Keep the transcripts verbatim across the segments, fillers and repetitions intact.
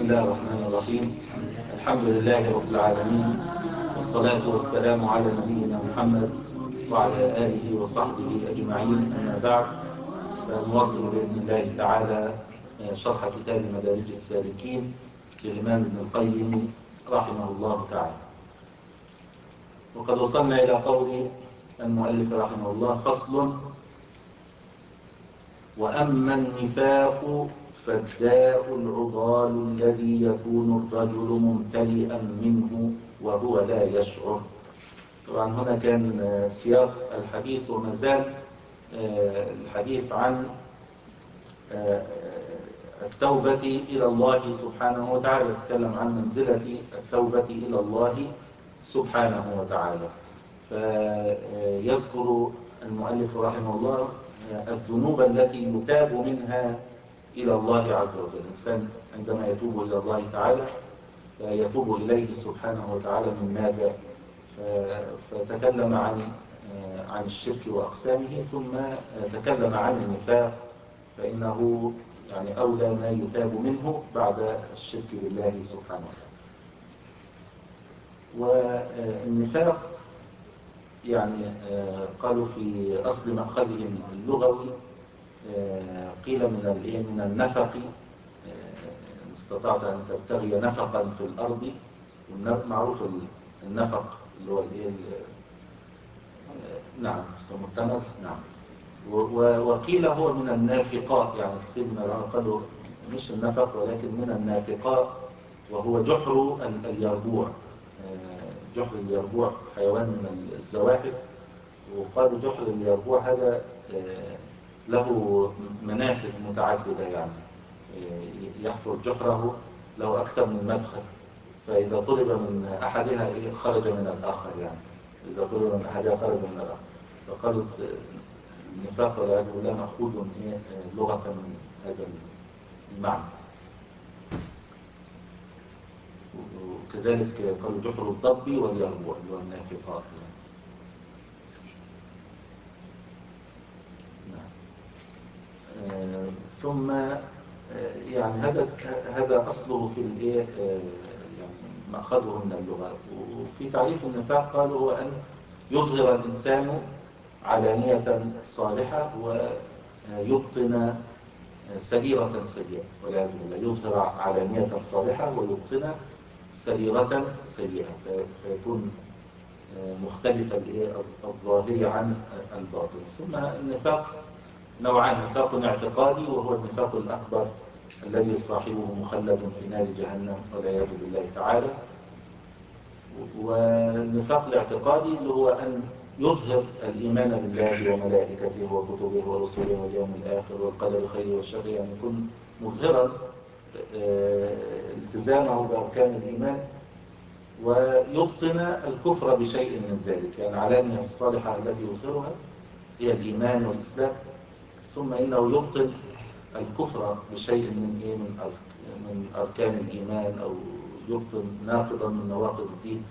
الله الرحمن الرحيم. الحمد لله رب العالمين، والصلاة والسلام على نبينا محمد وعلى آله وصحبه أجمعين، أما بعد، فنواصل بإذن الله تعالى شرح كتاب مدارج السالكين للإمام ابن القيم رحمه الله تعالى. وقد وصلنا إلى قول المؤلف رحمه الله: فصل: وأما النفاق فالداء العضال الذي يكون الرجل ممتلئا منه وهو لا يشعر. طبعا هنا كان سياق الحديث وما زال الحديث عن التوبة إلى الله سبحانه وتعالى، يتكلم عن منزلة التوبة إلى الله سبحانه وتعالى. فيذكر المؤلف رحمه الله الذنوب التي يتاب منها إلى الله عز وجل. الإنسان عندما يتوب إلى الله تعالى فيتوب إليه سبحانه وتعالى من ماذا؟ فتكلم عن عن الشرك وأقسامه، ثم تكلم عن النفاق، فإنه يعني أولى ما يتاب منه بعد الشرك بالله سبحانه وتعالى. والنفاق يعني قالوا في أصل مأخذهم اللغوي قيل من من النفق، استطعت أن تبتغي نفقا في الأرض، معروف النفق اللي هو الايه، نعم اسمه التمر، نعم. وقيل هو من النافقاء، يعني كثير من العلماء قالوا مش النفق ولكن من النافقاء، وهو جحر اليربوع. جحر اليربوع حيوان من الزواحف، وقالوا جحر اليربوع هذا له منافذ متعددة، يعني يحفر جحره له أكثر من مدخل، فإذا طلب من أحدها خرج من الآخر، يعني إذا طلب من أحدها خرج من الآخر. فقالوا النفاق والعياذ بالله مأخوذ لغة من هذا المعنى. وكذلك قالوا جحر الضب واليربوع اللي هو النافقات. آه ثم آه يعني هذا هذا أصله في الايه آه يعني مأخذه من اللغة. وفي تعريف النفاق قالوا هو أن يظهر الإنسان علانية صالحة ويبطن سريرة سيئة، والعياذ بالله. يظهر علانية صالحة ويبطن سريرة سيئة، فيكون مختلف الظاهر عن الباطن. ثم النفاق نوعان: نفاق اعتقادي وهو النفاق الأكبر الذي صاحبه مخلد في نار جهنم والعياذ بالله تعالى. والنفاق الاعتقادي اللي هو أن يظهر الإيمان بالله وملائكته وكتبه ورسله واليوم الآخر والقدر خيره والشر، يعني يكون مظهرا التزامه بأركان الإيمان، ويبطن الكفر بشيء من ذلك. يعني علامة الصالحة التي يظهرها هي الإيمان والإسلام، ثم إنه يبطن الكفر بشيء من إيه من من أركان الإيمان، أو يبطن ناقضا من نواقض الدين.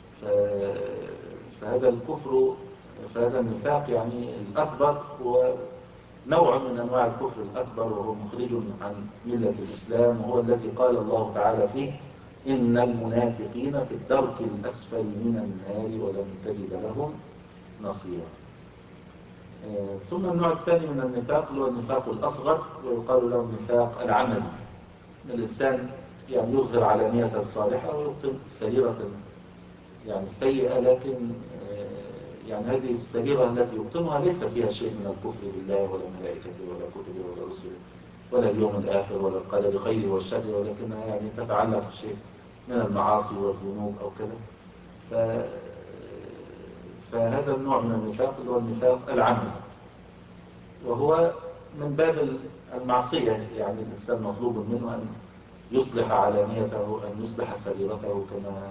فهذا الكفر، فهذا النفاق يعني الأكبر هو نوع من أنواع الكفر الأكبر، وهو مخرج عن ملة الإسلام، وهو الذي قال الله تعالى فيه: إن المنافقين في الدرك الأسفل من النار ولن تجد لهم نصيرا. ثم النوع الثاني من النفاق هو النفاق الأصغر، ويقال له النفاق العملي. الإنسان يعني يظهر علانية صالحة ويبطن سريرة يعني سيئة، لكن يعني هذه السريرة التي يبطنها ليس فيها شيء من الكفر بالله ولا ملائكته ولا كتبه ولا رسله ولا اليوم الآخر ولا القدر خيره والشر، ولكنها يعني تتعلق شيء من المعاصي والذنوب أو كذا. ف... فهذا النوع من النفاق اللي هو النفاق العملي، وهو من باب المعصية. يعني الإنسان مطلوب منه أن يصلح علانيته، أن يصلح سريرته كما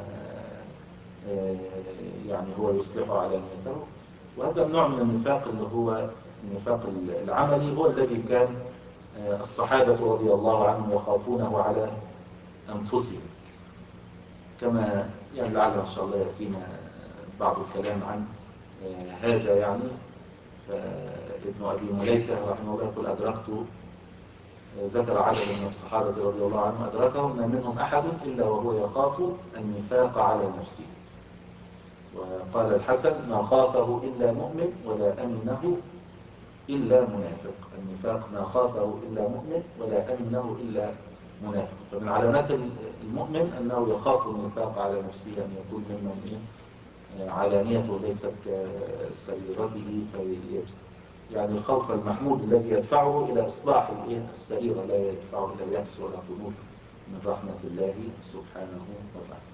يعني هو يصلح علانيته. وهذا النوع من النفاق اللي هو النفاق العملي هو الذي كان الصحابة رضي الله عنهم يخافونه على أنفسهم، كما يعني لعل إن شاء الله يأتينا بعض الكلام عن هذا. يعني فابن أبي مليكة رحمه الله يقول: أدركت ذكر عدد من الصحابة رضي الله عنهم أدركهم ما منهم أحد إلا وهو يخاف النفاق على نفسه. وقال الحسن: ما خافه إلا مؤمن ولا أمنه إلا منافق. النفاق ما خافه إلا مؤمن ولا أمنه إلا منافق. فمن علامات المؤمن أنه يخاف النفاق على نفسه، أن يكون ممن علانيته ليست كسريرته، في يعني الخوف المحمود الذي يدفعه إلى إصلاح السريرة، لا يدفعه إلى اليأس ولا قنوط من رحمة الله سبحانه وتعالى.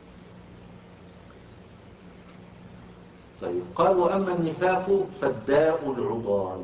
طيب، قال: وأما النفاق فالداء العضال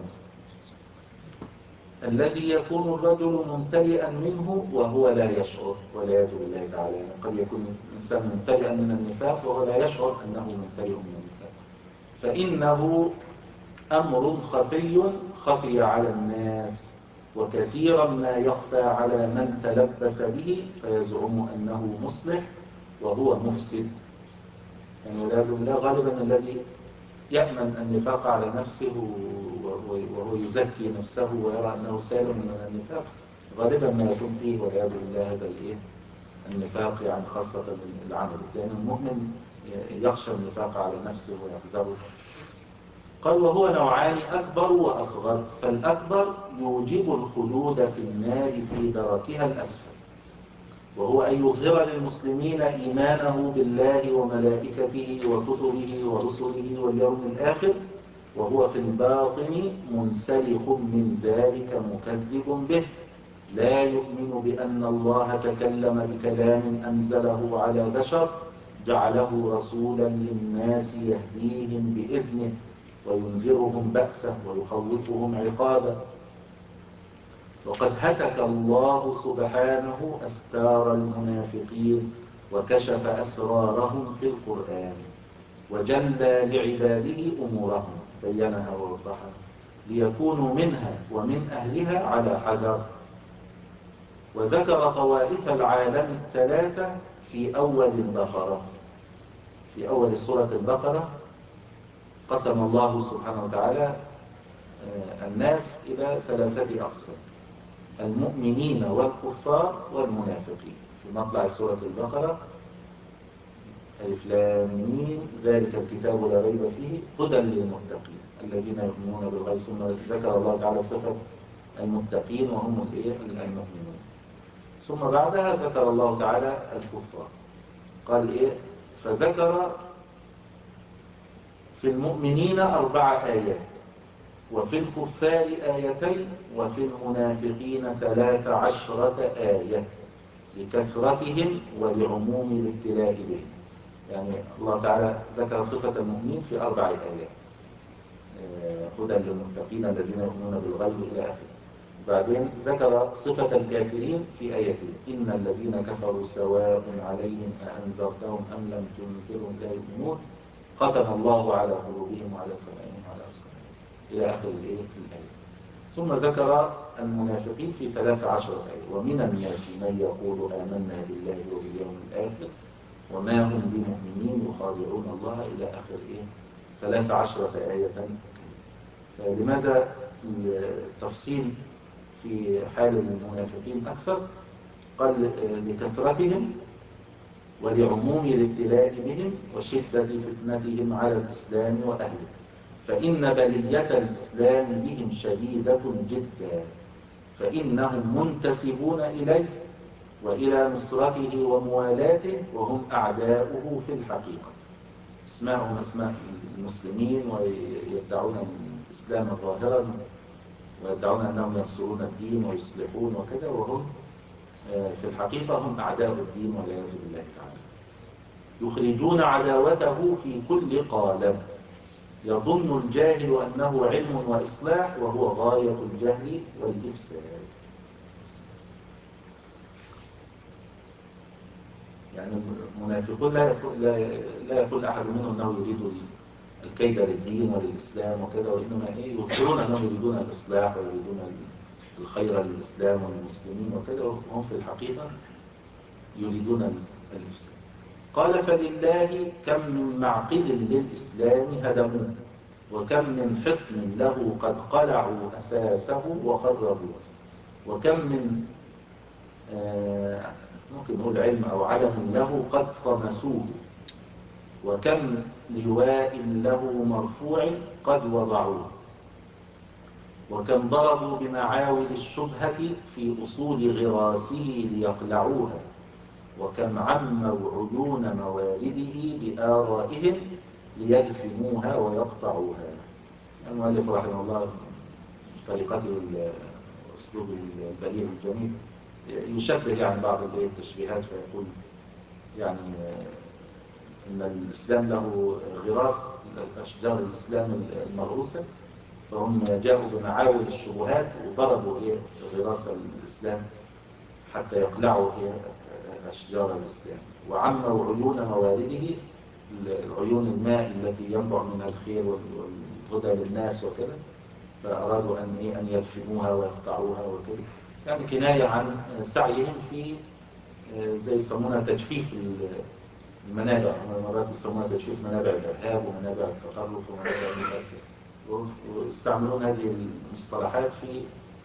الذي يكون الرجل ممتلئا منه وهو لا يشعر، والعياذ بالله تعالى. يعني قد يكون الإنسان ممتلئا من النفاق وهو لا يشعر أنه ممتلئ من النفاق، فإنه أمر خفي خفي على الناس، وكثيرا ما يخفى على من تلبس به فيزعم أنه مصلح وهو مفسد. يعني والعياذ بالله غالبا الذي يأمن النفاق على نفسه وهو يزكي نفسه ويرى أنه سالم من النفاق، غالبا ما يكون فيه والعياذ بالله هذا الإيه النفاق، يعني خاصة العمل، لأن المؤمن يخشى النفاق على نفسه ويحذره. قال: وهو نوعان: أكبر وأصغر. فالأكبر يوجب الخلود في النار في دركها الأسفل، وهو أن يظهر للمسلمين إيمانه بالله وملائكته وكتبه ورسله واليوم الآخر، وهو في الباطن منسلخ من ذلك مكذب به، لا يؤمن بأن الله تكلم بكلام أنزله على بشر جعله رسولا للناس يهديهم بإذنه وينذرهم بأسه ويخوفهم عقابه. وقد هتك الله سبحانه أستار المنافقين وكشف أسرارهم في القرآن، وجلى لعباده أمورهم، بينها ووضحها ليكونوا منها ومن أهلها على حذر. وذكر طوائف العالم الثلاثة في أول البقرة. في أول سورة البقرة قسم الله سبحانه وتعالى الناس إلى ثلاثة أقسام: المؤمنين والكفار والمنافقين. في مطلع سورة البقرة: ألف لام ميم ذلك الكتاب لا ريب فيه هدى للمتقين الذين يؤمنون بالغيب. ثم ذكر الله تعالى صفة المتقين وهم المؤمنون. ثم بعدها ذكر الله تعالى الكفار. قال إيه؟ فذكر في المؤمنين أربع آيات، وفي الكفار آيتين، وفي المنافقين ثلاث عشرة آية، لكثرتهم ولعموم الابتلاء بهم. يعني الله تعالى ذكر صفة المؤمنين في أربع آيات: هدى للمتقين الذين يؤمنون بالغيب إلى آخره. بعدين ذكر صفة الكافرين في آيتين: إن الذين كفروا سواء عليهم أأنذرتهم أم لم تنذرهم لا يؤمنون ختم الله على قلوبهم وعلى سمعهم وعلى أبصارهم إلى آخر الآية. ثم ذكر المنافقين في ثلاث عشرة آية: ومن الناس من يقول آمنا بالله وباليوم الآخر وما هم بمؤمنين يخادعون الله إلى آخر إيه ثلاث عشرة آية. فلماذا التفصيل في حال المنافقين أكثر؟ قال: لكثرتهم ولعموم الابتلاء بهم وشدة فتنتهم على الإسلام وأهله، فإن بلية الإسلام بهم شديدة جدا، فإنهم منتسبون إليه وإلى نصرته وموالاته، وهم أعداؤه في الحقيقة. اسمائهم اسماء المسلمين ويدعون الإسلام ظاهرا، ويدعون أنهم ينصرون الدين ويصلحون وكذا، وهم في الحقيقة هم أعداء الدين والعياذ بالله تعالى. يخرجون عداوته في كل قالب، يظن الجاهل أنه علم وإصلاح وهو غاية الجهل والإفساد. يعني المنافقون لا يقول, لا يقول أحد منهم أنه يريد الكيد للدين وللإسلام وكذا، وإنما إيه يظهرون أنهم يريدون الإصلاح ويريدون الخير للإسلام والمسلمين وكذا، وهم في الحقيقة يريدون الإفساد. قال: فلله كم من معقل للإسلام هدموه، وكم من حصن له قد قلعوا أساسه وخربوه، وكم من ممكن نقول علم أو علم له قد طمسوه، وكم لواء له مرفوع قد وضعوه، وكم ضربوا بمعاول الشبهة في أصول غراسه ليقلعوها، وكم عموا عيون موالده بآرائهم ليدفنوها ويقطعوها. المؤلف رحمه الله طريقته الأسلوب البليغ الجميل يشبه يعني بعض التشبيهات، فيقول يعني إن الإسلام له غراس، أشجار الإسلام المغروسة، فهم جاءوا بمعاول الشبهات وضربوا إيه غراس الإسلام حتى يقلعوا إيه أشجار الإسلام، وعموا عيون موارده، العيون الماء التي ينبع منها الخير والهدى للناس وكذا، فأرادوا أن إيه أن يدفنوها ويقطعوها وكذا، يعني كناية عن سعيهم في زي يسمونها تجفيف المنابع، مرات يسمونها تجفيف منابع الإرهاب ومنابع التطرف ومنابع المؤثر، ويستعملون هذه المصطلحات في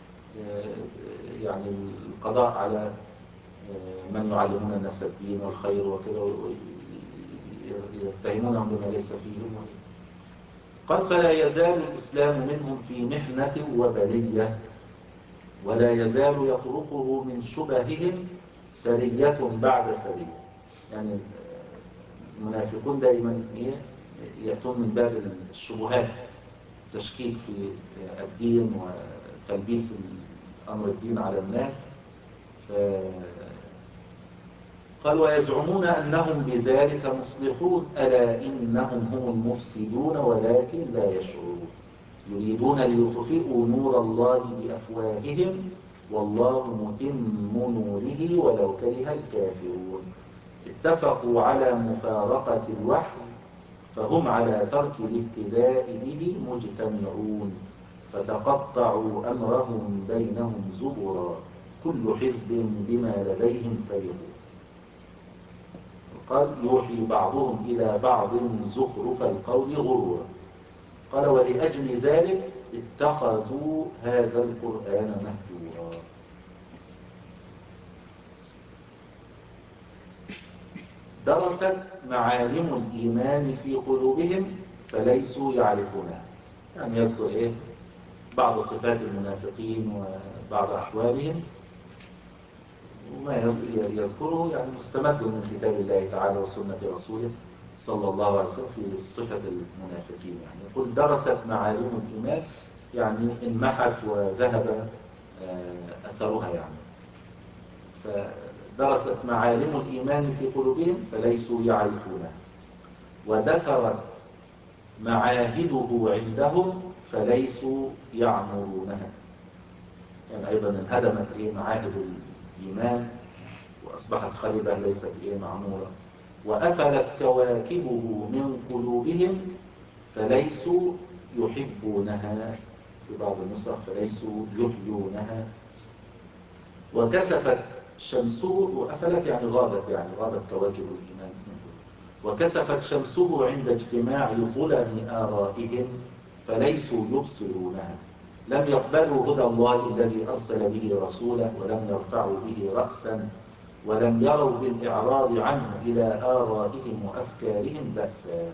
يعني القضاء على من يعلمون الناس الدين والخير وكذا، ويتهمونهم بما ليس فيهم. قال فلا يزال الإسلام منهم في محنة وبلية، ولا يزال يطرقه من شبههم سرية بعد سرية. يعني المنافقون دائما يأتون من باب الشبهات، تشكيك في الدين وتلبيس أمر الدين على الناس. قال ويزعمون أنهم بذلك مصلحون، ألا إنهم هم المفسدون ولكن لا يشعرون، يريدون ليطفئوا نور الله بأفواههم والله متم نوره ولو كره الكافرون. اتفقوا على مفارقة الوحي فهم على ترك الاهتداء به مجتمعون، فتقطعوا أمرهم بينهم زبرا كل حزب بما لديهم فرحون. قال يوحي بعضهم إلى بعض زخرف القول غرورا. قال ولأجل ذلك اتخذوا هذا القرآن مهجورا. درست معالم الإيمان في قلوبهم فليسوا يعرفونها. يعني يذكر إيه بعض صفات المنافقين وبعض أحوالهم، وما يذكره يعني مستمد من كتاب الله تعالى وسنة رسوله صلى الله عليه وسلم في صفة المنافقين. يعني يقول درست معالم الإيمان، يعني انمحت وذهب أثرها، يعني فدرست معالم الإيمان في قلوبهم فليسوا يعرفونها، ودثرت معاهده عندهم فليسوا يعمرونها. يعني أيضا انهدمت إيه معاهد الإيمان وأصبحت خربة ليست إيه معمورة. وأفلت كواكبه من قلوبهم فليسوا يحبونها، في بعض النسخ فليسوا يحيونها. وكسفت شمسه، وأفلت يعني غابت، يعني غابت كواكب الإيمان. وكسفت شمسه عند اجتماع ظلم آرائهم فليسوا يبصرونها. لم يقبلوا هدى الله الذي أرسل به رسوله، ولم يرفعوا به رأسا، ولم يروا بالإعراض عنه إلى آرائهم وأفكارهم بأسا.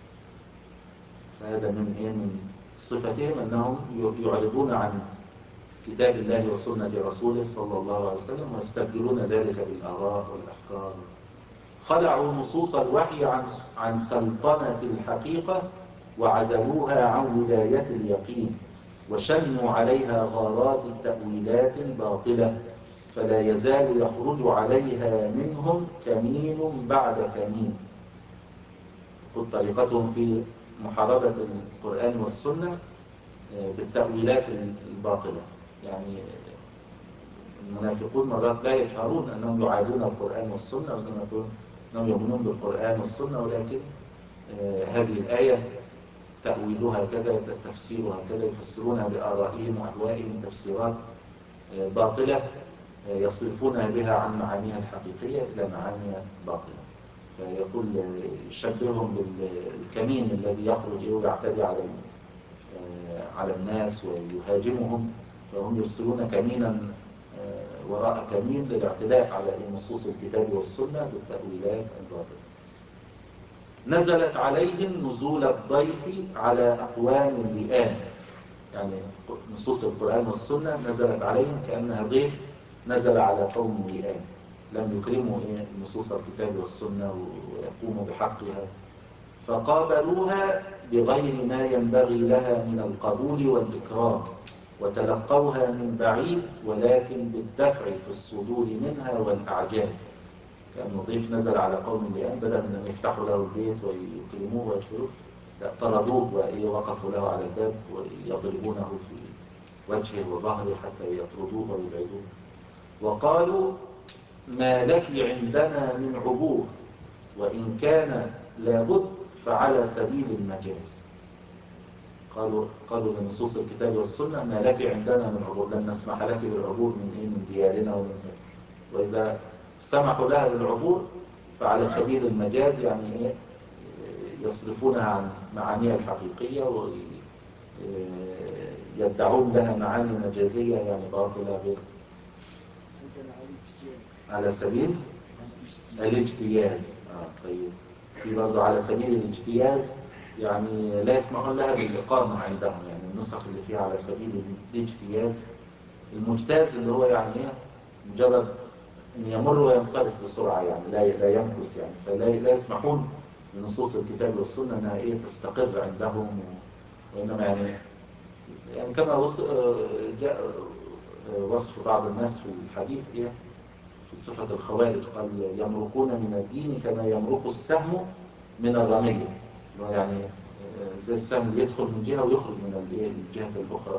فهذا من إيه من صفتهم أنهم يعرضون عن كتاب الله وسنة رسوله صلى الله عليه وسلم، ويستبدلون ذلك بالآراء والأفكار. خلعوا نصوص الوحي عن عن سلطنة الحقيقة وعزلوها عن ولاية اليقين، وشنوا عليها غارات التأويلات الباطلة، فلا يزال يخرج عليها منهم كمين بعد كمين. قد طريقتهم في محاربة القرآن والسنة بالتأويلات الباطلة. يعني المنافقون مرات لا يجهرون أنهم يعادون القرآن والسنة، وأنهم يؤمنون بالقرآن والسنة، ولكن هذه الآية تأويلها كذا، تفسيرها كذا، يفسرونها بآرائهم وأهوائهم تفسيرات باطلة يصرفونها بها عن معانيها الحقيقية إلى معاني باطلة. فيقول يشبههم بالكمين الذي يخرج ويعتدي على على الناس ويهاجمهم، فهم يرسلون كمينا وراء كمين للاعتداء على نصوص الكتاب والسنة بالتأويلات الباطلة. نزلت عليهم نزول الضيف على أقوام اللئام، يعني نصوص القرآن والسنة نزلت عليهم كأنها ضيف نزل على قوم لئام لم يكرموا إيه نصوص الكتاب والسنة ويقوموا بحقها، فقابلوها بغير ما ينبغي لها من القبول والإكرام، وتلقوها من بعيد ولكن بالدفع في الصدور منها والأعجاز. كأنه ضيف نزل على قوم لئام، بدل من أن يفتحوا له البيت ويكرموه ويدخلوه، طردوه ووقفوا له على الباب ويضربونه في وجهه وظهره حتى يطردوه ويبعدوه. وقالوا ما لك عندنا من عبور، وإن كان لابد فعلى سبيل المجاز. قالوا قالوا لنصوص الكتاب والسنة ما لك عندنا من عبور، لن نسمح لك بالعبور من إيه من ديارنا ومن إيه. وإذا سمحوا لها بالعبور فعلى سبيل المجاز، يعني إيه يصرفونها عن معانيها الحقيقية ويدعون لها معاني مجازية يعني باطلة غير على سبيل الاجتياز. آه طيب في برضه على سبيل الاجتياز، يعني لا يسمحون لها بالإقامة عندهم، يعني النسخ اللي فيها على سبيل الاجتياز. المجتاز اللي هو يعني ايه مجرد ان يمر وينصرف بسرعة، يعني لا لا يمكث، يعني فلا لا يسمحون لنصوص الكتاب والسنة انها ايه تستقر عندهم، وانما يعني يعني كما جاء وصف بعض الناس في الحديث ايه في صفة الخوارج، قال يمرقون من الدين كما يمرق السهم من الرمية، يعني زي السهم اللي يدخل من جهة ويخرج من الجهة الأخرى.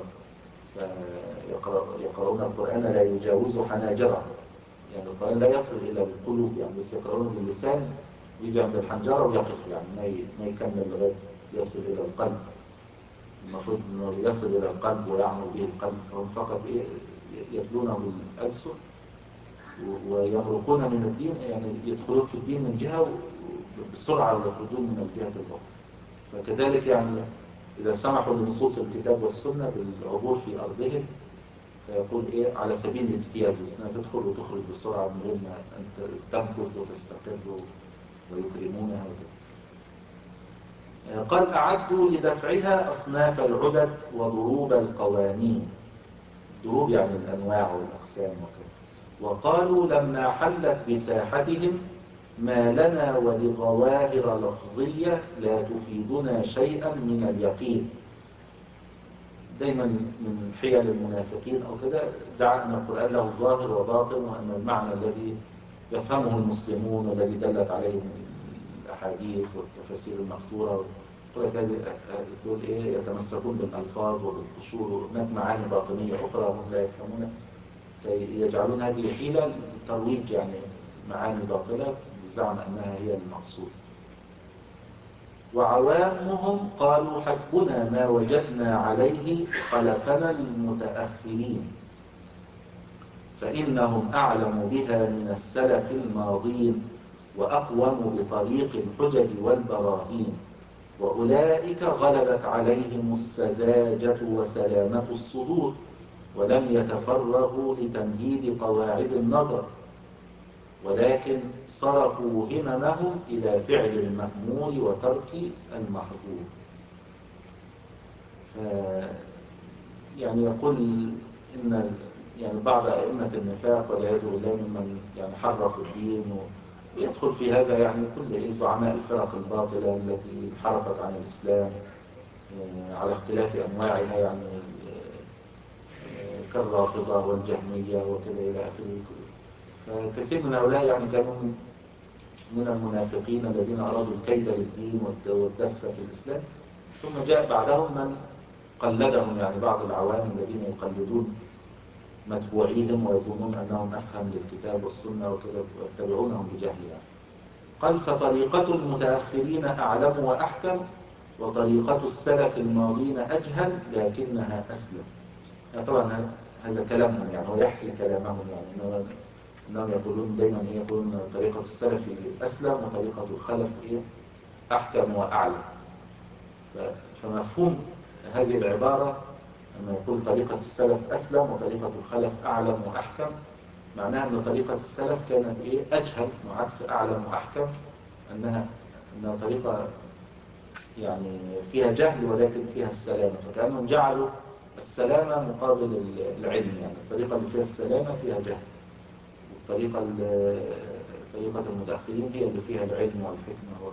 فيقرؤون القرآن لا يجاوز حناجرهم، يعني القرآن لا يصل إلى القلوب، يعني بس يقرؤون باللسان ويجي عند الحنجرة ويقف، يعني ما يكمل لغاية يصل إلى القلب. المفروض أنه يصل إلى القلب ويعمل به القلب، فهم فقط إيه يتلونه بالألسن ويمرقون من الدين، يعني يدخلون في الدين من جهة بسرعة ويخرجون من الجهة الأخرى. فكذلك يعني إذا سمحوا لنصوص الكتاب والسنة بالعبور في أرضهم فيقول إيه على سبيل الاجتياز، بس أنها تدخل وتخرج بسرعة من غير ما أن تمكث وتستقر ويكرمونها. قال أعدوا لدفعها أصناف العدد وضروب القوانين، ضروب يعني الأنواع والأقسام وكذا. وقالوا لما حلت بساحتهم ما لنا ولظواهر لفظية لا تفيدنا شيئا من اليقين. دايما من حيل المنافقين أو كده دعا أن القرآن له ظاهر وباطن، وأن المعنى الذي يفهمه المسلمون والذي دلت عليه الأحاديث والتفاسير المقصورة دول إيه يتمسكون بالألفاظ وبالقشور، هناك معاني باطنية أخرى هم لا يفهمونها، فيجعلون هذه حيلة لترويج يعني معاني باطلة بزعم أنها هي المقصود. وعوامهم قالوا حسبنا ما وجدنا عليه خلفنا المتأخرين، فإنهم أعلم بها من السلف الماضين وأقوم بطريق الحجج والبراهين، وأولئك غلبت عليهم السذاجة وسلامة الصدور، ولم يتفرغوا لتمهيد قواعد النظر، ولكن صرفوا هممهم إلى فعل المأمور وترك المحظور. ف يعني يقول إن يعني بعض أئمة النفاق والعياذ بالله ممن يعني حرفوا الدين، ويدخل في هذا يعني كل زعماء الفرق الباطلة التي انحرفت عن الإسلام على اختلاف أنواعها، يعني كالرافضة والجهمية وكذا إلى آخره. فكثير من هؤلاء يعني كانوا من المنافقين الذين أرادوا الكيد للدين والدس في الإسلام، ثم جاء بعدهم من قلدهم، يعني بعض العوام الذين يقلدون متبوعيهم ويظنون أنهم أفهم للكتاب والسنة وكذا ويتبعونهم بجهل. يعني قال فطريقة المتأخرين أعلم وأحكم، وطريقة السلف الماضين أجهل لكنها أسلم. يعني طبعا هذا كلامهم، يعني هو يحكي كلامهم، يعني إنهم يقولون دائما إيه يقولون طريقة السلف أسلم وطريقة الخلف إيه أحكم وأعلم. فمفهوم هذه العبارة لما يقول طريقة السلف أسلم وطريقة الخلف أعلم وأحكم، معناها أن طريقة السلف كانت إيه؟ أجهل، وعكس أعلم وأحكم أنها أنها طريقة يعني فيها جهل ولكن فيها السلامة، فكأنهم جعلوا السلامة مقابل العلم، يعني الطريقة اللي فيها السلامة فيها جهل، والطريقة طريقة المتأخرين هي اللي فيها العلم والحكمة.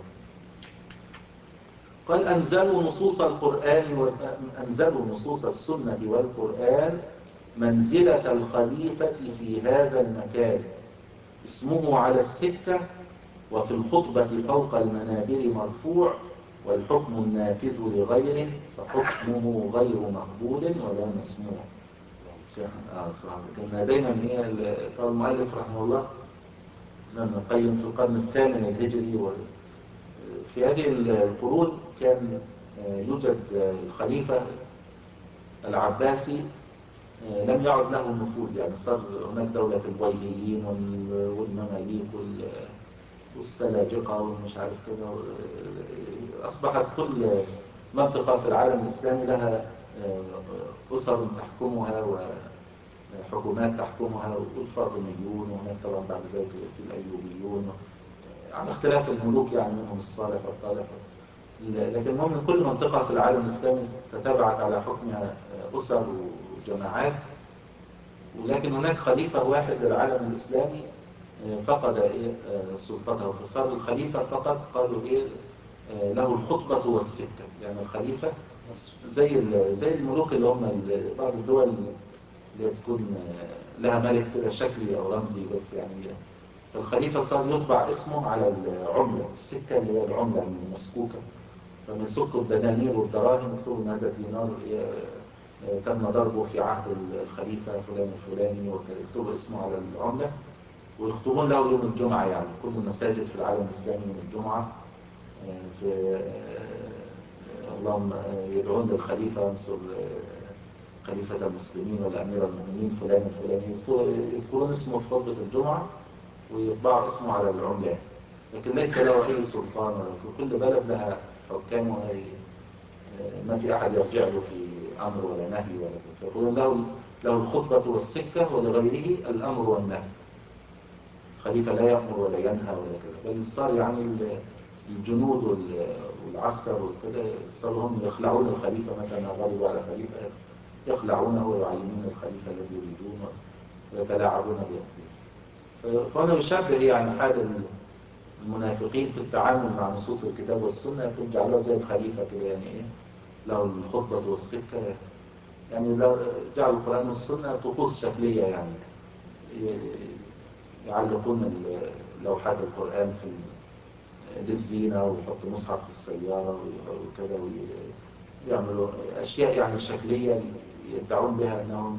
قال أنزلوا نصوص القرآن وأنزلوا نصوص السنة والقرآن منزلة الخليفة في هذا المكان، اسمه على السكة وفي الخطبة فوق المنابر مرفوع، والحكم النافذ لغيره فحكمه غير مقبول ولا مسموع. آه كان دايما هي المؤلف رحمه الله ابن القيم في القرن الثامن الهجري، وفي هذه القرون كان يوجد الخليفة العباسي لم يعد له النفوذ، يعني صار هناك دولة البويهيين والمماليك والسلاجقة والمش عارف كده، أصبحت كل منطقة في العالم الإسلامي لها أسر تحكمها وحكومات تحكمها، والفاطميون، وهناك طبعا بعد ذلك في الأيوبيون، على اختلاف الملوك يعني منهم الصالح والطالح. لكن المهم كل منطقة في العالم الإسلامي تتابعت على حكمها أسر وجماعات، ولكن هناك خليفة واحد للعالم الإسلامي فقد إيه سلطته، فصار الخليفة فقط قالوا إيه له الخطبة والسكة، يعني الخليفة زي زي الملوك اللي هم بعض الدول اللي تكون لها ملك كده شكلي أو رمزي بس، يعني فالخليفة صار يطبع اسمه على العملة، السكة اللي هي العملة المسكوكة، فمن يسكوا الدنانير والدراهم يكتبوا ان هذا الدينار تم ضربه في عهد الخليفة فلان الفلاني، ويكتبوا اسمه على العملة ويخطبون له يوم الجمعة. يعني كل المساجد في العالم الإسلامي يوم الجمعة في اللهم يدعون للخليفة انصر خليفة المسلمين ولا أمير المؤمنين فلان الفلاني، يذكرون اسمه في خطبة الجمعة ويطبعوا اسمه على العملات، لكن ليس له أي سلطان، كل بلد لها حكام، ما في أحد يرجع له في أمر ولا نهي ولا كذا، فيقولون له له الخطبة والسكة ولغيره الأمر والنهي. الخليفة لا يأمر ولا ينهى ولا كذا، بل صار يعني الجنود والعسكر وكذا صاروا هم يخلعون الخليفة، مثلا غلبوا على خليفة يخلعونه ويعينون الخليفة الذي يريدون ويتلاعبون بأمره. فأنا يشبه يعني حال المنافقين في التعامل مع نصوص الكتاب والسنة، يكون جعلوها زي الخليفة كده، يعني إيه له الخطبة والسكة، يعني جعلوا القرآن والسنة طقوس شكلية، يعني يعلقون لوحات القرآن في للزينة ويحطوا مصحف في السيارة وكذا، ويعملوا أشياء يعني شكلية يدعون بها أنهم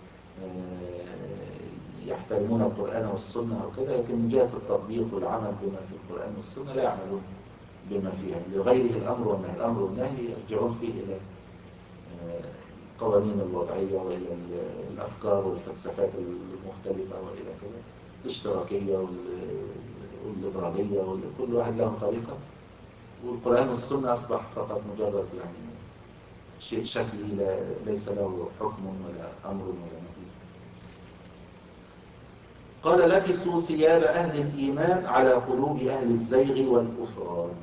يحترمون القرآن والسنة وكذا، لكن من جهة التطبيق والعمل بما في القرآن والسنة لا يعملون بما فيها، لغيره الأمر والنهي. الأمر والنهي يرجعون فيه إلى القوانين الوضعية وإلى الأفكار والفلسفات المختلفة وإلى كذا، الاشتراكية والليبرالية، وكل واحد له طريقة، والقرآن والسنة أصبح فقط مجرد يعني شيء شكلي ليس له حكم ولا أمر ولا نهي. قال لبسوا ثياب أهل الإيمان على قلوب أهل الزيغ والكفران،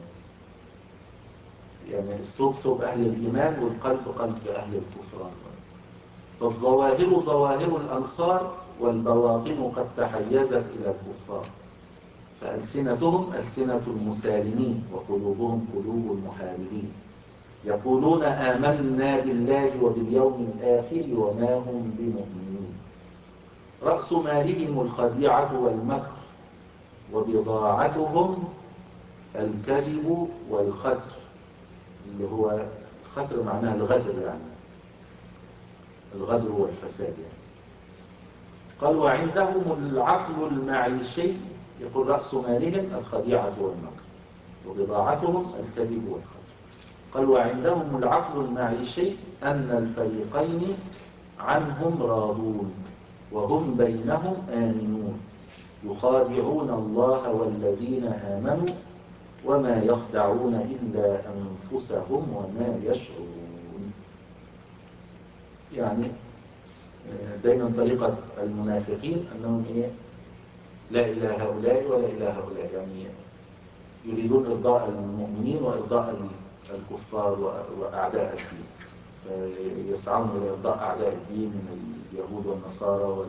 يعني الثوب ثوب أهل الإيمان والقلب قلب أهل الكفران. فالظواهر ظواهر الأنصار والبواطن قد تحيزت إلى الكفار، فألسنتهم ألسنة المسالمين وقلوبهم قلوب المحاربين، يقولون آمنا بالله وباليوم الآخر وما هم بمؤمنين. رأس مالهم الخديعة والمكر، وبضاعتهم الكذب والخدر، اللي هو الخدر معناه الغدر، يعني الغدر والفساد يعني. قال وعندهم العقل المعيشي، يقول رأس مالهم الخديعة والمكر وبضاعتهم الكذب والخدر. قال وعندهم العقل المعيشي أن الفريقين عنهم راضون وهم بينهم آمنون، يخادعون الله والذين آمنوا وما يخدعون إلا أنفسهم وما يشعرون. يعني دايما طريقة المنافقين أنهم إيه لا إله هؤلاء ولا إله هؤلاء، يعني يريدون إرضاء المؤمنين وإرضاء الكفار وأعداء الدين، فيسعون إلى إرضاء أعداء الدين من اليهود والنصارى وال...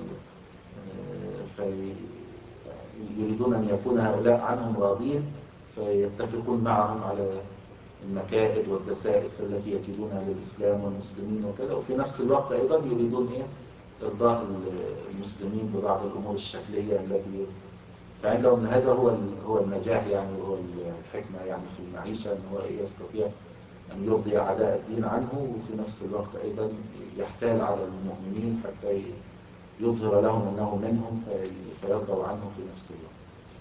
فيريدون أن يكون هؤلاء عنهم راضين، فيتفقون معهم على المكائد والدسائس التي يكيدونها للإسلام والمسلمين وكذا، وفي نفس الوقت أيضا يريدون إيه إرضاء المسلمين ببعض الأمور الشكلية التي، فعندهم هذا هو هو النجاح يعني، وهو الحكمة يعني في المعيشة، أن هو يستطيع أن يرضي أعداء الدين عنه، وفي نفس الوقت أيضا يحتال على المؤمنين حتى يظهر لهم أنه منهم فيرضوا عنه في نفس الوقت.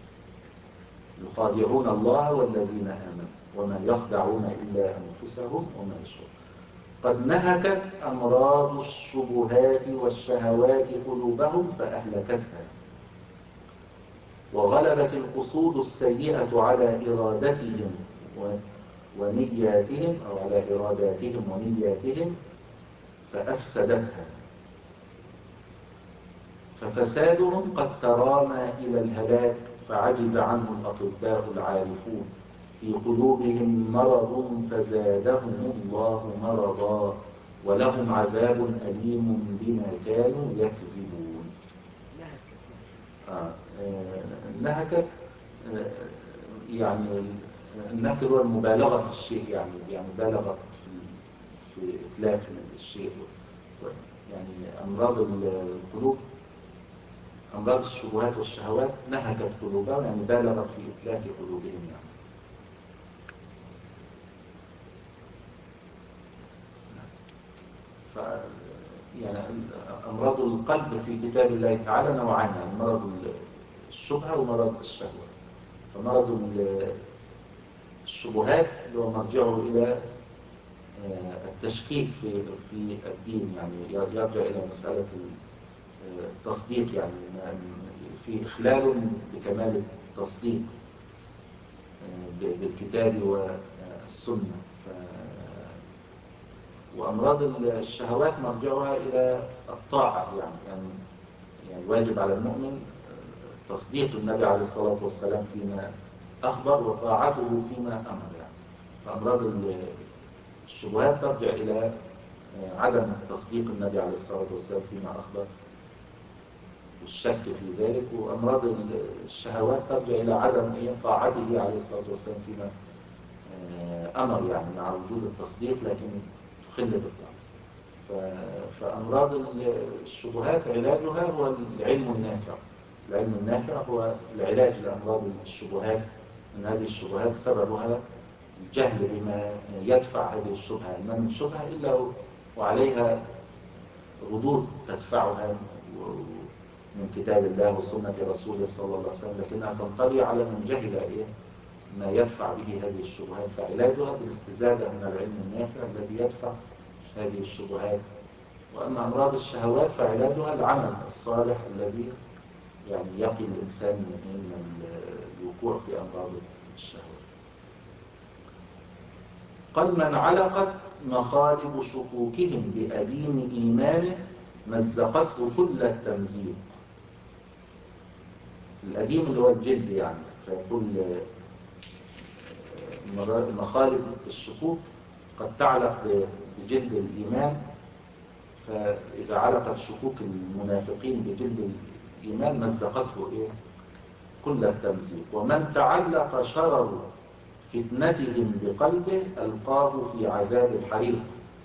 يخادعون الله والذين آمنوا وما يخدعون إلا أنفسهم وما يشعرون. قد نهكت أمراض الشبهات والشهوات قلوبهم فأهلكتها، وغلبت القصود السيئة على إرادتهم ونياتهم أو على إراداتهم ونياتهم فأفسدتها، ففسادهم قد ترامى إلى الهلاك، فعجز عنه الأطباء العارفون، في قلوبهم مرض فزادهم الله مرضا، ولهم عذاب أليم بما كانوا يكذبون. آه آه نهكت آه يعني النهك هو المبالغة في الشيء، يعني يعني بالغت في في إتلاف الشيء، يعني أمراض القلوب، أمراض الشبهات والشهوات نهكت قلوبهم، يعني بالغت في إتلاف قلوبهم يعني. ف يعني أمراض القلب في كتاب الله تعالى نوعان، يعني مرض الشبهة ومرض الشهوة. فمرض الشبهات اللي هو مرجعه إلى التشكيك في في الدين، يعني يرجع إلى مسألة التصديق، يعني في إخلال بكمال التصديق بالكتاب والسنة. ف... وأمراض الشهوات مرجعها إلى الطاعة، يعني يعني يعني واجب على المؤمن تصديق النبي عليه الصلاة والسلام فيما أخبر وطاعته فيما أمر يعني. فأمراض الشبهات ترجع إلى عدم تصديق النبي عليه الصلاة والسلام فيما أخبر والشك في ذلك، وأمراض الشهوات ترجع إلى عدم طاعته عليه الصلاة والسلام فيما أمر، يعني مع وجود التصديق لكن تخل بالطاعة. فأمراض الشبهات علاجها هو العلم النافع. العلم النافع هو العلاج لأمراض الشبهات، أن هذه الشبهات سببها الجهل بما يدفع هذه الشبهة، ما من شبهة إلا وعليها ردود تدفعها من كتاب الله وسنة رسوله صلى الله عليه وسلم، لكنها تنطلي على من جهل إيه ما يدفع به هذه الشبهات، فعلاجها بالاستزادة من العلم النافع الذي يدفع هذه الشبهات. وأما أمراض الشهوات فعلاجها العمل الصالح الذي يعني يقي الإنسان من الوقوع في أمراض الشهوات. قال من علقت مخالب شكوكهم بأديم إيمانه مزقته كل التمزيق. الأديم اللي هو الجلد يعني، فيقول مخالب الشكوك قد تعلق بجلد الإيمان، فإذا علقت شكوك المنافقين بجلد الإيمان مزقته إيه؟ كل التمزيق. ومن تعلق شرر فتنتهم بقلبه ألقاه في عذاب الحريق.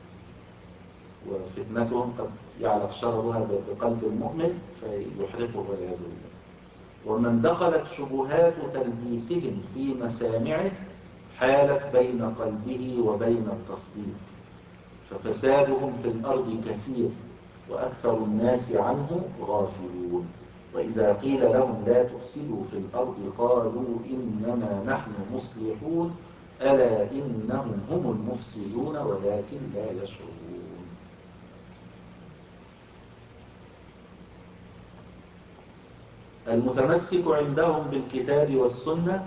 وفتنتهم قد يعلق شررها بقلب المؤمن فيحرقه والعياذ بالله. ومن دخلت شبهات تلبيسهم في مسامعه حالت بين قلبه وبين التصديق، ففسادهم في الأرض كثير وأكثر الناس عنه غافلون. وإذا قيل لهم لا تفسدوا في الأرض قالوا إنما نحن مصلحون ألا إنهم هم المفسدون ولكن لا يشعرون. المتمسك عندهم بالكتاب والسنة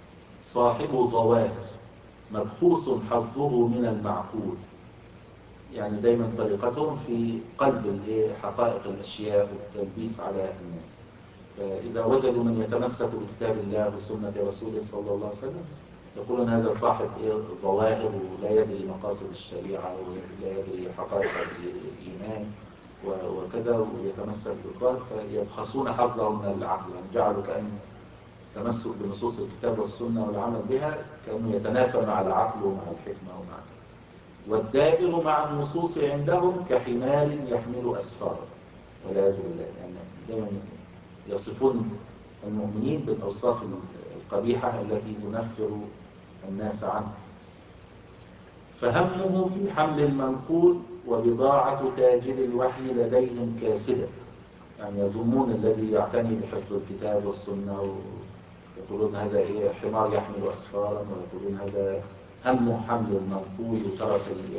صاحب ظواهر مبخوص حظه من المعقول، يعني دايما طريقتهم في قلب حقائق الأشياء والتلبيس على الناس. فإذا وجدوا من يتمسك بكتاب الله وسنة رسوله صلى الله عليه وسلم يقولون هذا صاحب ظواهر ولا يدري مقاصد الشريعة ولا يدري حقائق الإيمان وكذا ويتمسك بالظاهر، فيبخسون حظه من العقل. يعني جعلوا كأن تمسك بنصوص الكتاب والسنة والعمل بها كأنه يتنافى مع العقل ومع الحكمة ومع كذا. والدائر مع النصوص عندهم كحمار يحمل أسفارا والعياذ بالله. يعني دائما يصفون المؤمنين بالأوصاف القبيحة التي تنفر الناس عنه. فهمه في حمل المنقول وبضاعة تاجر الوحي لديهم كاسدة. يعني يظنون الذي يعتني بحفظ الكتاب والسنة ويقولون هذا إيه حمار يحمل أسفارا، ويقولون هذا همه حمل المنقول وترك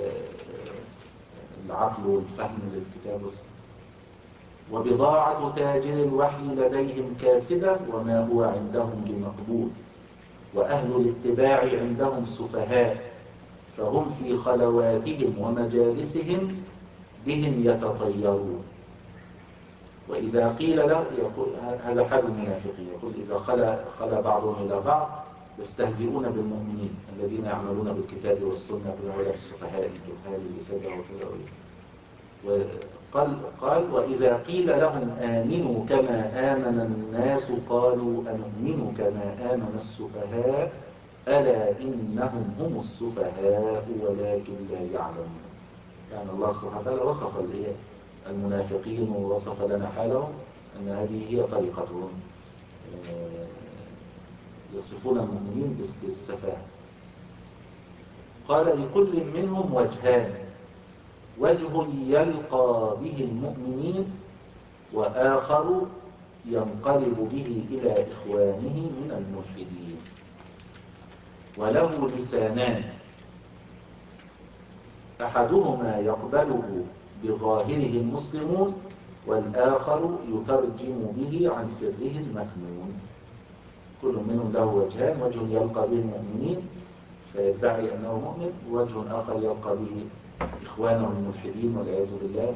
العقل والفهم للكتاب والسنة. وبضاعة تاجر الوحي لديهم كاسدة وما هو عندهم بمقبول. وأهل الاتباع عندهم سفهاء فهم في خلواتهم ومجالسهم بهم يتطيرون. وإذا قيل له يقول هذا حال المنافقين، يقول إذا خلا خلا بعضهم إلى بعض يستهزئون بالمؤمنين الذين يعملون بالكتاب والسنة ولا السفهاء الجهال كذا وكذا. وقال قال وإذا قيل لهم آمنوا كما آمن الناس قالوا أنؤمن كما آمن السفهاء ألا إنهم هم السفهاء ولكن لا يعلمون. يعني الله سبحانه وتعالى وصف المنافقين ووصف لنا حالهم أن هذه هي طريقتهم، يصفون المؤمنين بالسفاهة. قال لكل منهم وجهان، وجه يلقى به المؤمنين وآخر ينقلب به إلى إخوانه من الملحدين. وله لسانان أحدهما يقبله بظاهره المسلمون والآخر يترجم به عن سره المكنون. كل منهم له وجهان، وجه يلقى به المؤمنين فيدعي أنه مؤمن، ووجه آخر يلقى به إخوانه الملحدين والعياذ بالله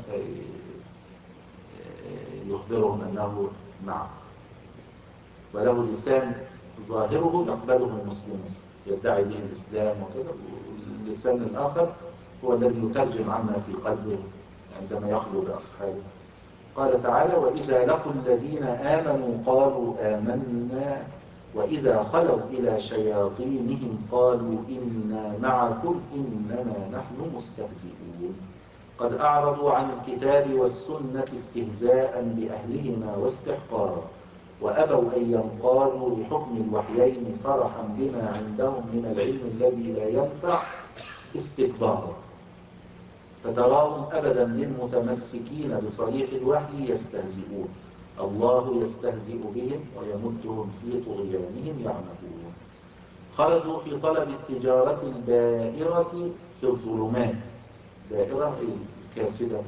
فيخبرهم أنه معه. وله لسان ظاهره يقبله المسلمون يدعي به الإسلام وكذا، واللسان الآخر هو الذي يترجم عما في قلبه عندما يخلو بأصحابه. قال تعالى وإذا لقوا الذين آمنوا قالوا آمنا وإذا خلوا إلى شياطينهم قالوا إنا معكم إنما نحن مستهزئون. قد أعرضوا عن الكتاب والسنة استهزاء بأهلهما واستحقارا وأبوا أن ينقادوا لحكم الوحيين فرحا بما عندهم من العلم الذي لا ينفع استكبارا. فتراهم أبدا للمتمسكين بصريح الوحي يستهزئون، الله يستهزئ بهم ويمدهم في طغيانهم يعمهون. خرجوا في طلب التجارة البائرة في الظلمات، بائرة الكاسدة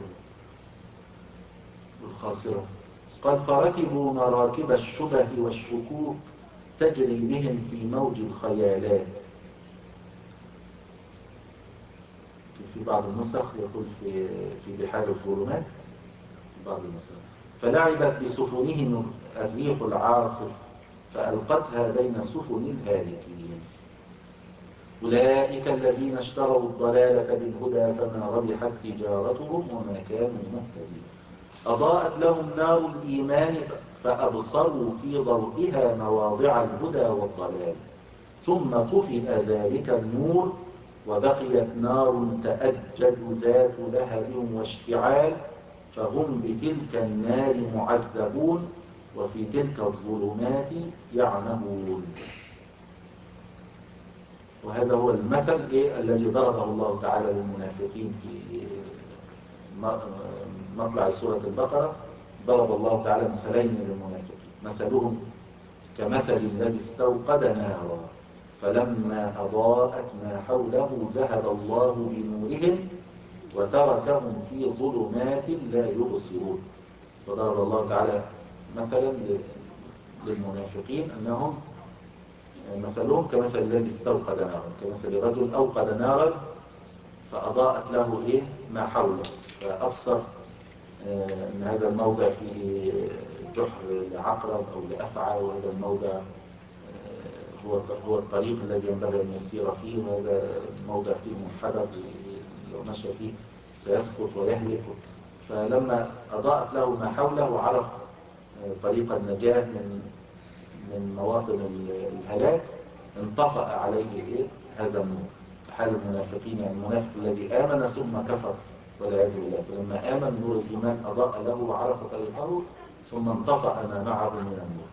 والخاسرة. قد فركبوا مراكب الشبه والشكوك تجري بهم في موج الخيالات. في بعض النسخ يقول في في بحار الظلمات في بعض النسخ. فلعبت بسفنهم الريح العاصف فألقتها بين سفن الهالكين. أولئك الذين اشتروا الضلالة بالهدى فما ربحت تجارتهم وما كانوا مهتدين. أضاءت لهم نار الإيمان فأبصروا في ضوئها مواضع الهدى والضلال ثم طفئ ذلك النور وبقيت نار تأجج ذات لهب واشتعال فهم بتلك النار معذبون وفي تلك الظلمات يعمهون. وهذا هو المثل إيه الذي ضربه الله تعالى للمنافقين في مطلع سورة البقرة. ضرب الله تعالى مثلين للمنافقين، مثلهم كمثل الذي استوقد نارا فلما أضاءت ما حوله ذهب الله بنورهم وتركهم في ظلمات لا يبصرون. فضرب الله تعالى مثلا للمنافقين أنهم مثلهم كمثل الذي استوقد نارا، كمثل رجل أوقد نارا فأضاءت له إيه ما حوله، فأبصر أن هذا الموضع فيه جحر لعقرب أو لأفعى، وهذا الموضع هو هو الطريق الذي ينبغي أن يسير فيه، وهذا الموضع فيه منحدر لو مشى فيه سيسقط ويهلك. فلما أضاءت له ما حوله وعرف طريق النجاة من من مواطن الهلاك، انطفأ عليه إيه هذا النور. حال المنافقين، يعني المنافق الذي آمن ثم كفر والعياذ بالله، فلما آمن نور الإيمان أضاء له وعرف طريقه، ثم انطفأ ما معه من النور.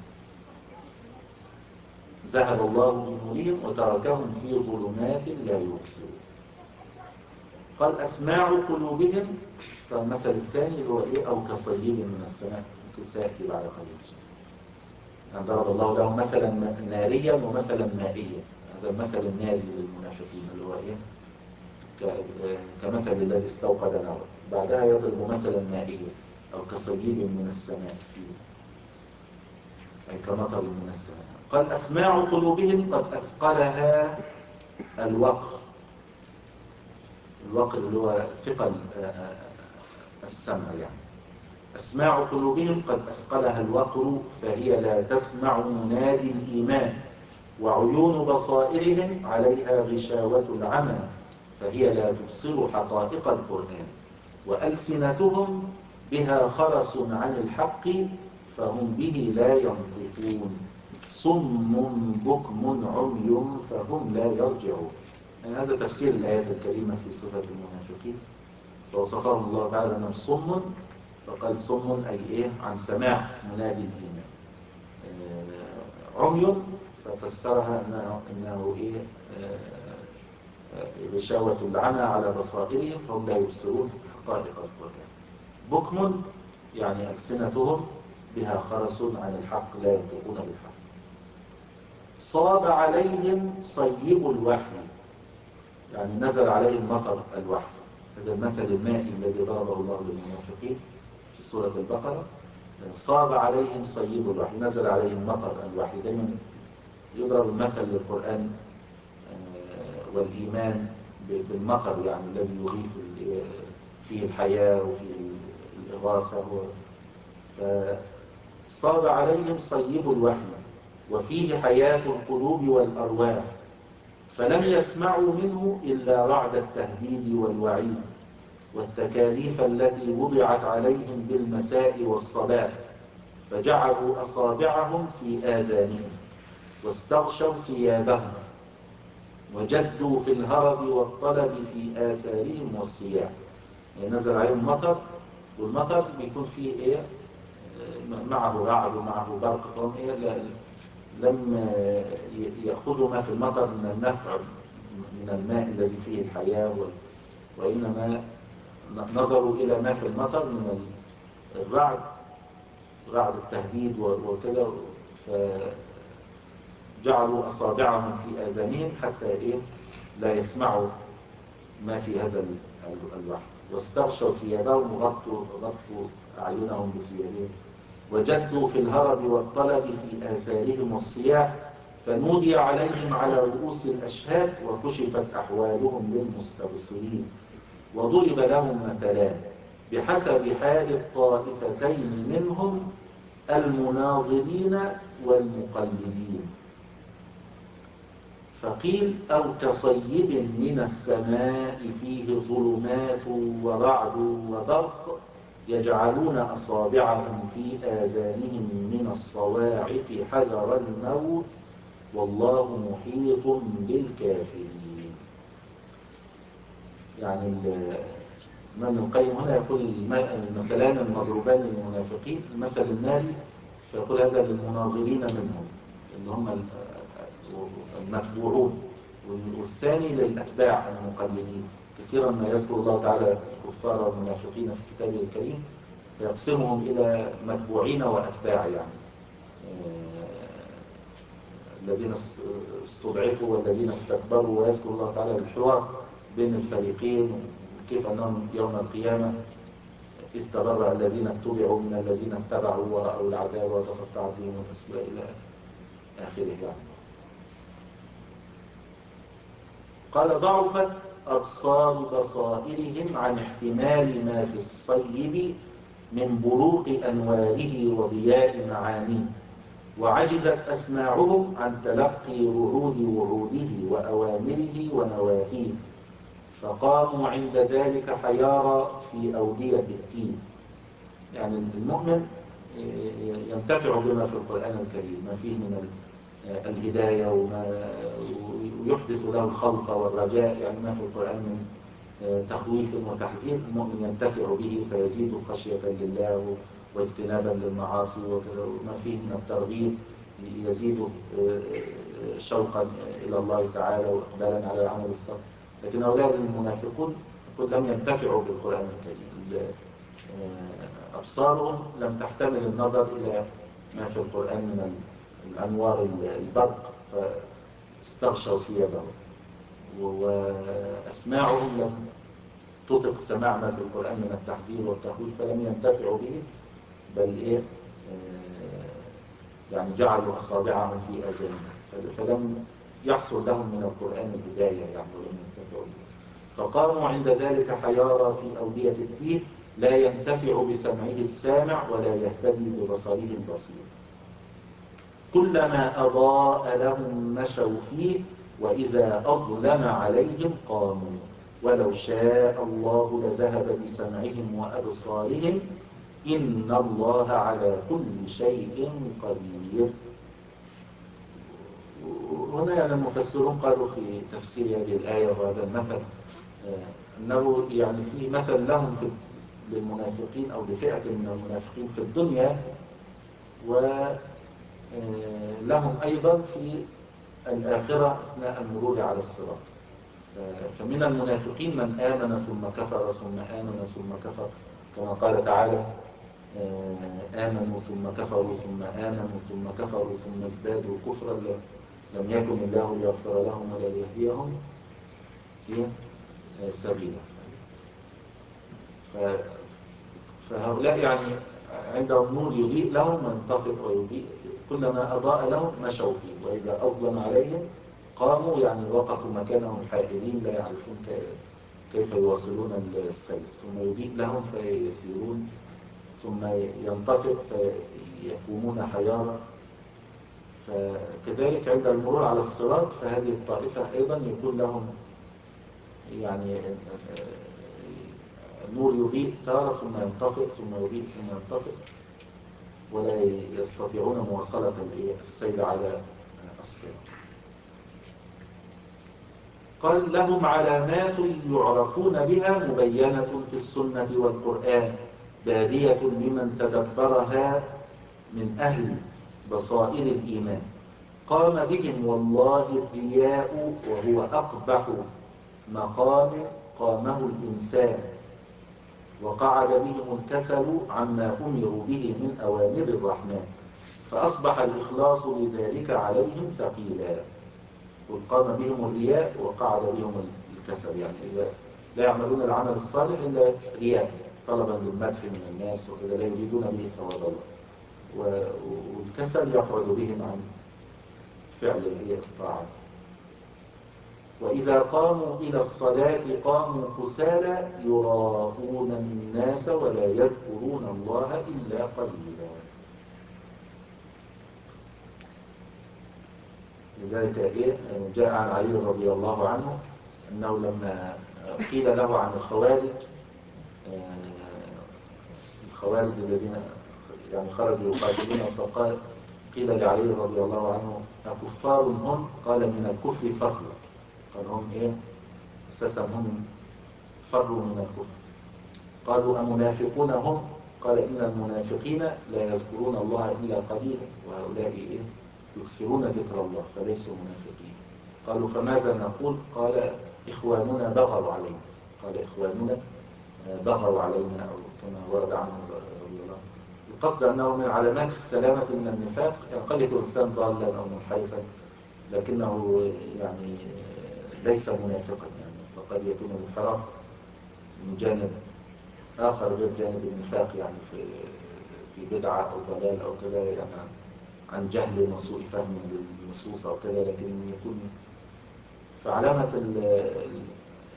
ذهب الله بنورهم وتركهم في ظلمات لا يبصرون. قال أسماع قلوبهم، فالمثل الثاني اللي هو إيه أو كصيب من السماء، ممكن سيأتي بعد قليل. يعني ضرب الله له مثلا ناريا ومثلا مائيا. هذا المثل الناري للمنافقين اللي هو إيه كمثل الذي استوقد نارا، بعدها يضرب مثلا مائيا أو كصيب من السماء، أي كمطر من السماء. قال أسماع قلوبهم قد أثقلها الوقر. الوقر اللي هو ثقل السمع يعني. أسماع قلوبهم قد أثقلها الوقر، فهي لا تسمع منادي الإيمان، وعيون بصائرهم عليها غشاوة العمى، فهي لا تبصر حقائق القرآن، وألسنتهم بها خرس عن الحق، فهم به لا ينطقون، صم بكم عمي فهم لا يرجعون. يعني هذا تفسير الآيات الكريمة في صفة المنافقين. فوصفهم الله تعالى أنهم صم، فقال صم أي إيه عن سماع منادي الإيمان. آه عمي ففسرها أنه, إنه إيه آه غشاوة العمى على بصائرهم فهم لا يبصرون حقائق القرآن. بكم يعني ألسنتهم بها خرس عن الحق لا ينطقون بالحق. صاب عليهم صيب الوحي، يعني نزل عليهم مطر الوحي. هذا المثل المائي الذي ضربه الله للمنافقين في سورة البقرة. صاب عليهم صيب الوحي، نزل عليهم مطر الوحي. دائما يضرب المثل للقرآن والإيمان بالمطر، يعني الذي يغيث فيه الحياة وفيه الإغاثة. فصاب عليهم صيب الوحي وفيه حياة القلوب والأرواح، فلم يسمعوا منه إلا رعد التهديد والوعيد والتكاليف التي وضعت عليهم بالمساء والصباح، فجعلوا أصابعهم في آذانهم واستغشوا ثيابهم وجدوا في الهرب والطلب في آثارهم والصياح. يعني نزل عليهم مطر، والمطر بيكون فيه إيه معه رعد ومعه برق، فهم إيه لم يأخذوا ما في المطر من النفع من الماء الذي فيه الحياة، وإنما نظروا إلى ما في المطر من الرعد، رعد التهديد وكذا، فجعلوا أصابعهم في آذانهم حتى إيه لا يسمعوا ما في هذا الوحي، واستغشوا ثيابهم وغطوا غطوا أعينهم بثيابهم، وجدوا في الهرب والطلب في آثارهم والصياح، فنودي عليهم على رؤوس الأشهاد وكشفت أحوالهم للمستبصرين، وضرب لهم مثلان بحسب حال الطائفتين منهم المناظرين والمقلدين. فقيل أو كصيب من السماء فيه ظلمات ورعد وبرق يجعلون أصابعهم في آذانهم من الصواعق حذر الموت والله محيط بالكافرين. يعني الإمام القيم هنا يقول المثلان المضروبان للمنافقين، المثل الناري فيقول هذا للمناظرين منهم اللي هم المتبوعون، والثاني للأتباع المقلدين. كثيرا ما يذكر الله تعالى الكفار والمنافقين في كتابه الكريم فيقسمهم إلى متبوعين وأتباع، يعني الذين استضعفوا والذين استكبروا، ويذكر الله تعالى الحوار بين الفريقين كيف أنهم يوم القيامة إذ تبرأ الذين اتبعوا من الذين اتبعوا ورأوا العذاب وتقطعت بهم الأسباب إلى آخره. يعني قال ضعفت أبصار بصائرهم عن احتمال ما في الصيب من بروق أنواره وضياء معانيه، وعجزت أسماعهم عن تلقي رعود وعوده وأوامره ونواهيه، فقاموا عند ذلك حيارى في أودية الدين. يعني المؤمن ينتفع بما في القرآن الكريم، ما فيه من الهداية وما ويحدث له الخوف والرجاء، يعني ما في القرآن من تخويف وتحذير المؤمن ينتفع به فيزيد خشية لله واجتنابا للمعاصي، وما فيه من الترغيب يزيد شوقا إلى الله تعالى وإقبالا على العمل الصالح. لكن أولاد المنافقون يقول لم ينتفعوا بالقرآن الكريم، أبصارهم لم تحتمل النظر إلى ما في القرآن من الأنوار البرق فاستغشوا ثيابهم، وأسماعهم لم تطق سماع ما في القرآن من التحذير والتخويف فلم ينتفعوا به، بل إيه يعني جعلوا أصابعهم في آذانهم فلم يحصل لهم من القرآن الهداية، يعني ولم ينتفعوا به. فقاموا عند ذلك حيارى في أودية الدين، لا ينتفع بسمعه السامع ولا يهتدي ببصره البصير. كلما أضاء لهم مشوا فيه، وإذا أظلم عليهم قاموا، ولو شاء الله لذهب بسمعهم وأبصارهم إن الله على كل شيء قدير. هنا يعني المفسرون قالوا في تفسير هذه الآية وهذا المثل أنه يعني في مثل لهم في للمنافقين أو لفئة من المنافقين في الدنيا، ولهم أيضا في الآخرة أثناء المرور على الصراط. فمن المنافقين من آمن ثم كفر ثم آمن ثم كفر، كما قال تعالى آمنوا ثم كفروا ثم آمنوا ثم كفروا ثم ازدادوا كفرا لم يكن الله ليغفر لهم ولا ليهديهم سبيلا. فهؤلاء يعني عندهم نور يضيء لهم وينطفئ ويضيء، كلما أضاء لهم مشوا فيه، وإذا أظلم عليهم قاموا، يعني وقفوا مكانهم حائرين لا يعرفون كيف يواصلون السير، ثم يضيء لهم فيسيرون، ثم ينطفئ فيقومون حيارى. فكذلك عند المرور على الصراط فهذه الطائفة أيضا يكون لهم يعني النور يضيء تارة ثم ينطفئ ثم يضيء ثم ينطفئ، ولا يستطيعون مواصلة السير على الصراط. قال لهم علامات يعرفون بها مبينة في السنة والقرآن، بادية لمن تدبرها من أهل بصائر الإيمان. قام بهم والله الرياء وهو أقبح مقام قامه الإنسان، وقعد بهم الكسل عما أمروا به من أوامر الرحمن، فأصبح الإخلاص لذلك عليهم ثقيلا. قام بهم الرياء وقعد بهم الكسل، يعني لا يعملون العمل الصالح إلا رياء طلبا للمدح من الناس وكذا، لا يريدون به ثواب الله، والكسل يقعد بهم عن فعل الطاعات. وإذا قاموا إلى الصلاة قاموا كسالى يراءون الناس ولا يذكرون الله إلا قليلا. لذلك جاء عن علي رضي الله عنه أنه لما قيل له عن الخوارج، الخوارج الذين يعني خرجوا يقاتلون، فقال قيل لعلي رضي الله عنه أكفار هم؟ قال من الكفر فروا. قال هم إيه؟ أساسا هم فروا من الكفر. قالوا أمنافقون هم؟ قال إن المنافقين لا يذكرون الله إلا قليلا، وهؤلاء إيه؟ يكسرون ذكر الله فليسوا منافقين. قالوا فماذا نقول؟ قال إخواننا بغوا علينا. قال إخواننا بغوا علينا، أو كما ورد عنه رضي الله. القصد أنه من علامات السلامة من النفاق، يعني قد يكون الإنسان ضالا أو منحرفا لكنه يعني ليس منافقا، يعني فقد يكون الانحراف من جانب آخر غير جانب النفاق، يعني في في بدعة أو ضلال أو كذا، يعني عن جهل وسوء فهم للنصوص أو كذا، لكن يكون فعلامة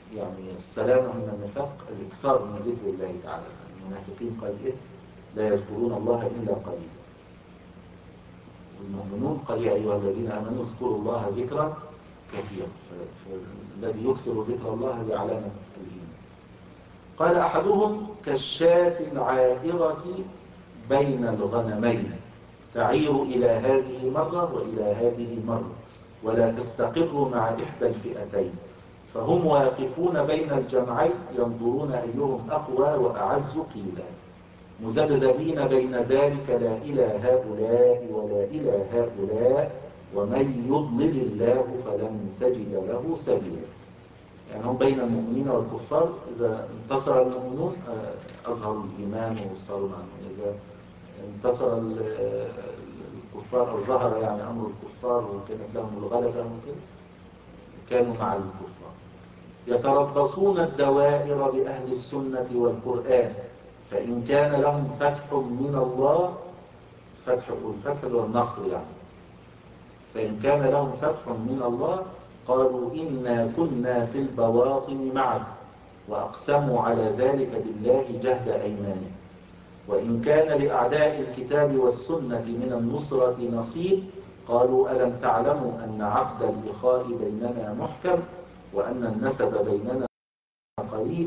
يعني السلامة من النفاق الإكثار من ذكر الله تعالى. المنافقين قال إيه؟ لا يذكرون الله إلا قليلا. والمؤمنون قال يا أيها الذين آمنوا اذكروا الله ذكرا كثيرا. فالذي يكثر ذكر الله هذه علامة الإيمان. قال أحدهم كالشاة العائرة بين الغنمين، تعير إلى هذه مرة وإلى هذه مرة، ولا تستقر مع إحدى الفئتين، فهم واقفون بين الجمعين ينظرون أيهم أقوى وأعز قيلا، مذبذبين بين ذلك لا إلى هؤلاء ولا إلى هؤلاء، ومن يضلل الله فلن تجد له سبيلا. يعني هم بين المؤمنين والكفار، إذا انتصر المؤمنون أظهروا الإيمان وصاروا معهم، إذا انتصر الكفار أو ظهر يعني أمر الكفار وكانت لهم الغلبة ممكن كانوا مع الكفار. يتربصون الدوائر بأهل السنة والقرآن، فإن كان لهم فتح من الله، فتح والفتح هو النصر يعني، فإن كان لهم فتح من الله قالوا إنا كنا في البواطن معه، وأقسموا على ذلك بالله جهد أيمانهم. وإن كان لأعداء الكتاب والسنة من النصرة نصيب قالوا ألم تعلموا أن عقد الإخاء بيننا محكم، وأن النسب بيننا قريب،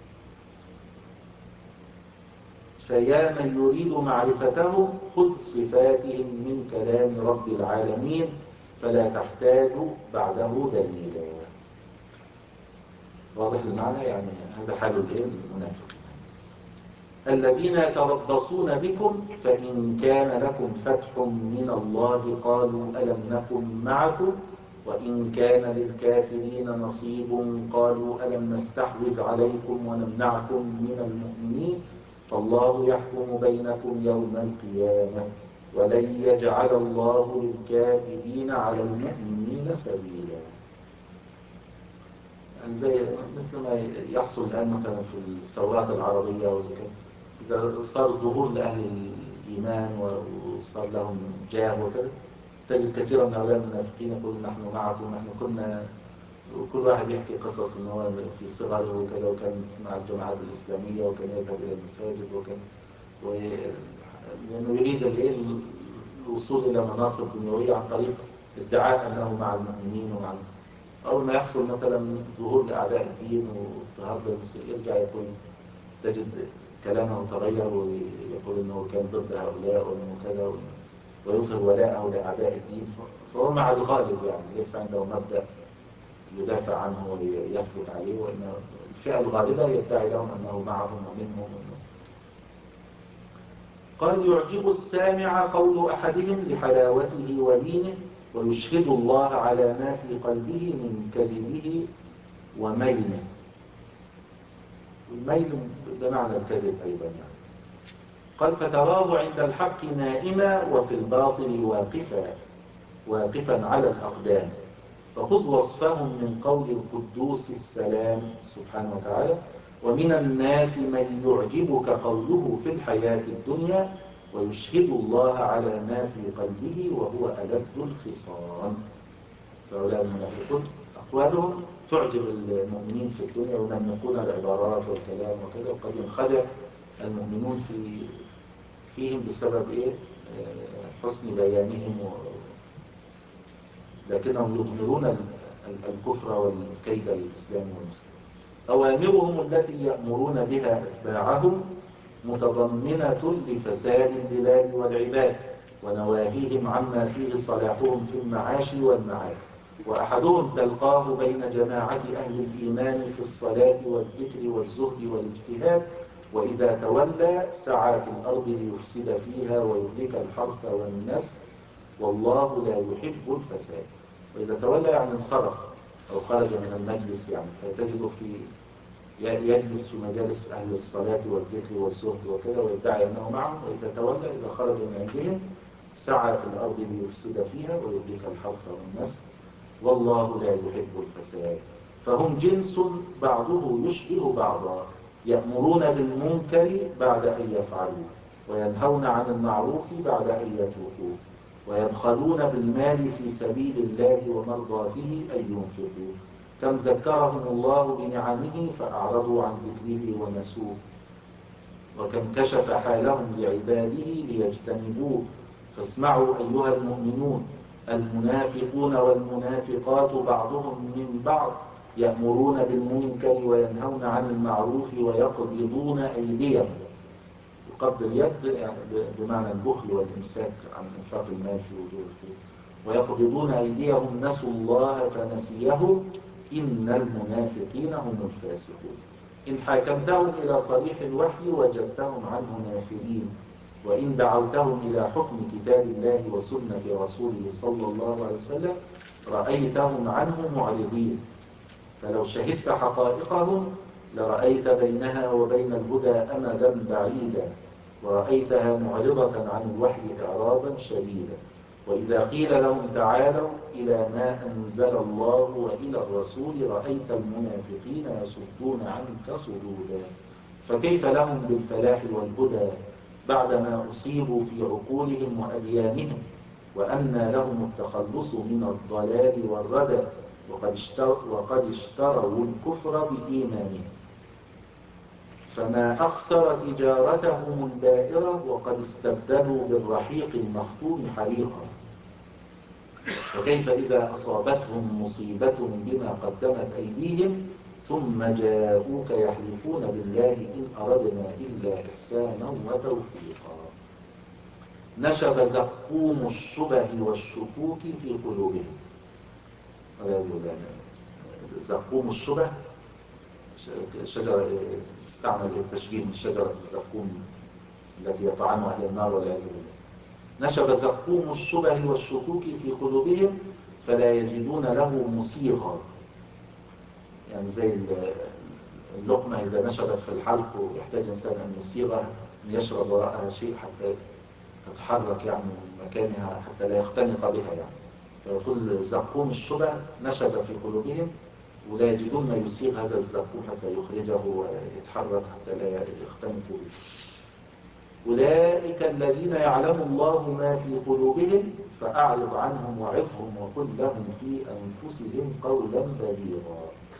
فيا من يريد معرفتهم خذ صفاتهم من كلام رب العالمين، فلا تحتاج بعده دليلا. واضح المعنى؟ يعني هذا حال المنافق. الذين يتربصون بكم فإن كان لكم فتح من الله قالوا ألم نكن معكم، وإن كان للكافرين نصيب قالوا ألم نستحوذ عليكم ونمنعكم من المؤمنين، فالله يحكم بينكم يوم القيامة ولن يجعل الله للكافرين على المؤمنين سبيلا. يعني زي مثل ما يحصل الآن مثلا في الثورات العربية والكلام، إذا صار ظهور لأهل الإيمان وصار لهم جاه وكذا، تجد كثيرا من هؤلاء المنافقين يقولون نحن معكم، نحن كنا، وكل واحد يحكي قصص إن هو في صغره وكذا وكان مع الجماعات الإسلامية وكان يذهب إلى المساجد وكان و... لأنه يريد الإيه الوصول إلى مناصب دنيوية عن طريق ادعاء أنه مع المؤمنين ومع أول ما يحصل مثلا ظهور لأعداء الدين واضطهاد للمسلمين يرجع يقول، تجد كلامه تغير ويقول انه كان ضد هؤلاء وانه كذا، ويظهر ولاءه لاعداء الدين، فهو مع الغالب يعني ليس عنده مبدا يدافع عنه ويثبت عليه، وان الفئه الغالبه يدعي لهم انه معهم ومنهم. قال يعجب السامع قول احدهم لحلاوته ولينه، ويشهد الله على ما في قلبه من كذبه وميله. الميل بمعنى الكذب أيضا يعني. قال فتراه عند الحق نائما وفي الباطل واقفا واقفا على الأقدام، فخذ وصفهم من قول القدوس السلام سبحانه وتعالى، ومن الناس من يعجبك قوله في الحياة الدنيا ويشهد الله على ما في قلبه وهو ألد الخصام. فهؤلاء المنافقون أقوالهم تعجب المؤمنين في الدنيا وينمقون العبارات والكلام وكذا، وقد ينخدع المؤمنون في فيهم بسبب إيه؟ حسن بيانهم و... لكنهم يظهرون الكفر والكيد للإسلام والمسلمين. أوامرهم التي يأمرون بها أتباعهم متضمنة لفساد البلاد والعباد، ونواهيهم عما فيه صلاحهم في المعاش والمعاد. وأحدهم تلقاه بين جماعة أهل الإيمان في الصلاة والذكر والزهد والاجتهاد، وإذا تولى سعى في الأرض ليفسد فيها ويهلك الحرث والنسل، والله لا يحب الفساد. وإذا تولى يعني انصرف أو خرج من المجلس يعني، فتجد في يجلس في مجالس أهل الصلاة والذكر والزهد وكذا ويدعي أنه معهم، وإذا تولى إذا خرج من عندهم سعى في الأرض ليفسد فيها ويهلك الحرث والنسل، والله لا يحب الفساد. فهم جنس بعضه يشبه بعضا، يأمرون بالمنكر بعد أن يفعلوا، وينهون عن المعروف بعد أن يتركوه، ويبخلون بالمال في سبيل الله ومرضاته أن ينفقوا، كم ذكرهم الله بنعمه فأعرضوا عن ذكره ونسوه، وكم كشف حالهم لعباده ليجتنبوه. فاسمعوا أيها المؤمنون، المنافقون والمنافقات بعضهم من بعض يأمرون بالمنكر وينهون عن المعروف ويقبضون أيديهم. قبض اليد يعني بمعنى البخل والإمساك عن إنفاق المال في وجوه الخير. ويقبضون أيديهم نسوا الله فنسيهم إن المنافقين هم الفاسقون. إن حاكمتهم إلى صريح الوحي وجدتهم عنه نافرين، وإن دعوتهم إلى حكم كتاب الله وسنة رسوله صلى الله عليه وسلم رأيتهم عنه معرضين. فلو شهدت حقائقهم لرأيت بينها وبين الهدى أمدا بعيدا، ورأيتها معرضة عن الوحي إعراضا شديدا. وإذا قيل لهم تعالوا إلى ما أنزل الله وإلى الرسول رأيت المنافقين يصدون عنك صدودا. فكيف لهم بالفلاح والهدى بعدما أصيبوا في عقولهم وأديانهم، وأنى لهم التخلص من الضلال والردى، وقد اشتروا, وقد اشتروا الكفر بإيمانهم. فما أخسر تجارتهم البائرة وقد استبدلوا بالرحيق المختوم حريقا. وكيف إذا أصابتهم مصيبة بما قدمت أيديهم ثم جاءوك يحلفون بالله إن أردنا إلا إحسانا وتوفيقا. نشب زقوم الشبه والشكوك في قلوبهم. زقوم الشبه شجرة استعمل التشبيه من شجرة الزقوم التي يطعمها أهل النار والعياذ بالله. نشب زقوم الشبه والشكوك في قلوبهم فلا يجدون له مصيغا. يعني زي اللقمة إذا نشبت في الحلق ويحتاج الإنسان أن يصيغها، أن يشرب وراءها شيء حتى تتحرك يعني من مكانها حتى لا يختنق بها يعني. فيقول زقوم الشبه نشب في قلوبهم ولا يجدون ما يصيغ هذا الزقوم حتى يخرجه ويتحرك حتى لا يختنق به. أولئك الذين يعلم الله ما في قلوبهم فأعرض عنهم وعظهم وقل لهم في أنفسهم قولا بليغا.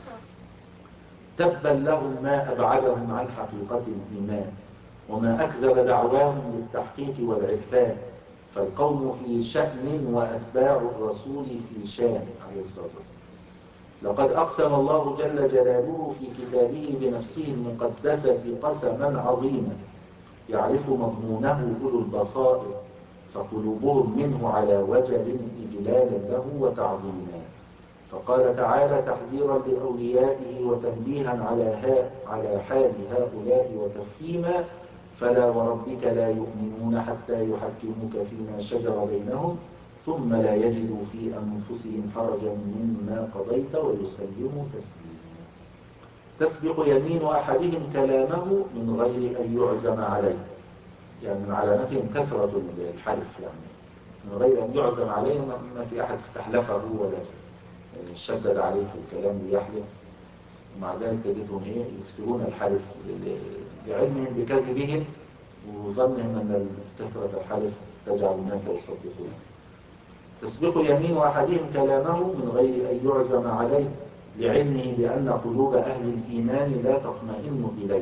تبا لهم ما أبعدهم عن حقيقة الإيمان وما أكذب دعواهم للتحقيق والعرفان. فالقوم في شأن وأتباع الرسول في شان عليه الصلاة والسلام. لقد أقسم الله جل جلاله في كتابه بنفسه المقدسة قسما عظيما يعرف مضمونه أولو البصائر، فقلوبهم منه على وجل إجلالا له وتعظيما. فقال تعالى تحذيرا لأوليائه وتنبيها على ها على حال هؤلاء وتفهيما: فلا وربك لا يؤمنون حتى يحكموك فيما شجر بينهم ثم لا يجدوا في أنفسهم حرجا مما قضيت ويسلموا تسليما. تسبق يمين أحدهم كلامه من غير أن يعزم عليه. يعني من علامتهم كثرة الحلف، يعني من غير أن يعزم عليه، ما في أحد استحلفه ولا شدد عليه في الكلام ليحلف. ومع ذلك تجدهم إيه يكسرون الحلف لعلمهم بكذبهم وظنهم أن كثرة الحلف تجعل الناس يصدقون. تسبق يمين أحدهم كلامه من غير أن يعزم عليه لعلمه بأن قلوب أهل الإيمان لا تطمئن إليه،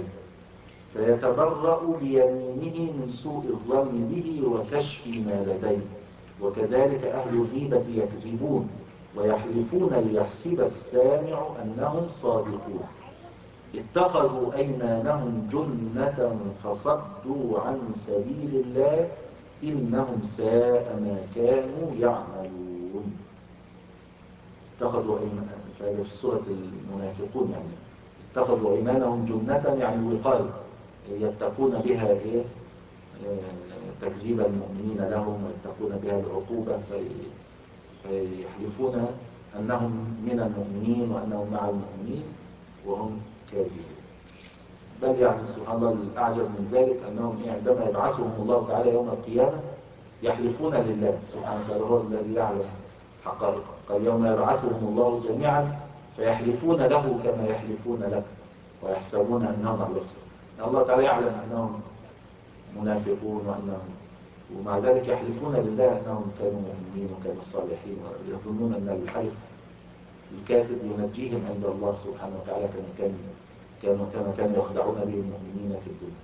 فيتبرأ بيمينه من سوء الظن به وكشف ما لديه. وكذلك أهل الغيبة يكذبون ويحلفون ليحسب السامع أنهم صادقون. اتخذوا أيمانهم جنة فصدوا عن سبيل الله إنهم ساء ما كانوا يعملون. اتخذوا أيمانهم، فهذا في سورة المنافقون، يعني اتخذوا أيمانهم جنة يعني وقاية يتقون بها إيه؟ تكذيب المؤمنين لهم ويتقون بها العقوبة، في فيحلفون أنهم من المؤمنين وأنهم مع المؤمنين وهم كاذبون. بل يعني سبحان الله الأعجب من ذلك أنهم عندما يبعثهم الله تعالى يوم القيامة يحلفون لله سبحانه وتعالى، هو الذي يعلم حقائق. قال يوم يبعثهم الله جميعا فيحلفون له كما يحلفون لك ويحسبون أنهم على الصدق. يعني الله تعالى يعلم أنهم منافقون وأنهم، ومع ذلك يحلفون لله أنهم كانوا مؤمنين وكانوا صالحين، ويظنون أن الحلف الكاذب ينجيهم عند الله سبحانه وتعالى كما كان كانوا كما كانوا يخدعون به المؤمنين في الدنيا.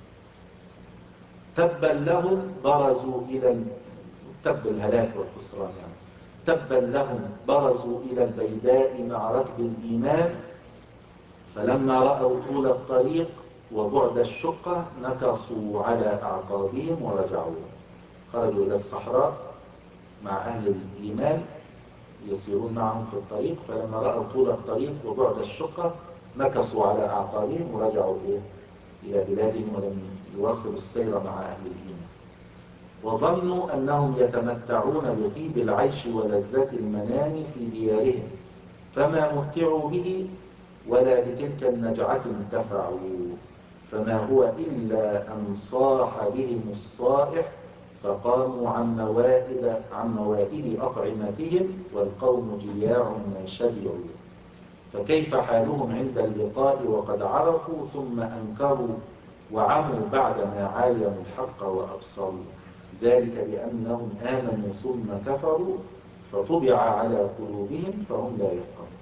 تبا لهم برزوا إلى تب الهلاك والخسران يعني. تبا لهم برزوا إلى البيداء مع ركب الإيمان فلما رأوا طول الطريق وبعد الشقة نكصوا على أعقابهم ورجعوا. خرجوا إلى الصحراء مع أهل الإيمان يسيرون معهم في الطريق، فلما رأوا طول الطريق وبعد الشقة نكصوا على أعقابهم ورجعوا إيه؟ إلى بلادهم ولم يواصلوا السير مع أهل الإيمان. وظنوا أنهم يتمتعون بطيب العيش ولذات المنام في ديارهم فما متعوا به ولا بتلك النجعة انتفعوا، فما هو إلا أن صاح بهم الصائح فقاموا عن موائد عن موائد أطعمتهم والقوم جياع ما شبعوا. فكيف حالهم عند اللقاء وقد عرفوا ثم أنكروا وعموا بعدما عاينوا الحق وأبصروا، ذلك بأنهم آمنوا ثم كفروا فطبع على قلوبهم فهم لا يفقهون.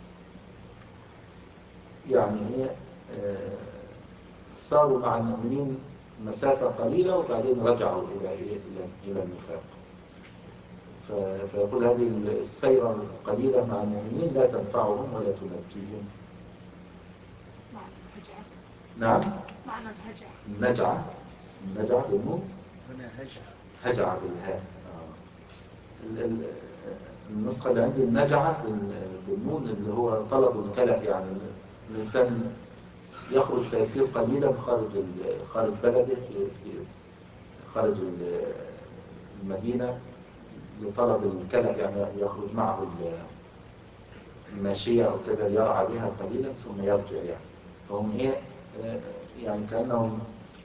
يعني هي صاروا مع المؤمنين مسافة قليلة وبعدين رجعوا إلى إلى النفاق. فيقول هذه السيرة القليلة مع المؤمنين لا تنفعهم ولا تنجيهم. معنى الهجعة. نعم. معنى الهجعة. النجعة. النجعة بالنون. هنا هجعة. هجعة بالهاء. النسخة اللي عندي النجعة بالنون اللي هو طلب الكلأ، يعني الإنسان يخرج فيسير قليلا خارج خارج بلده في في خارج المدينة لطلب الكلأ، يعني يخرج معه الماشية أو كذا يرعى بها قليلا ثم يرجع. يعني فهم إيه يعني كأنهم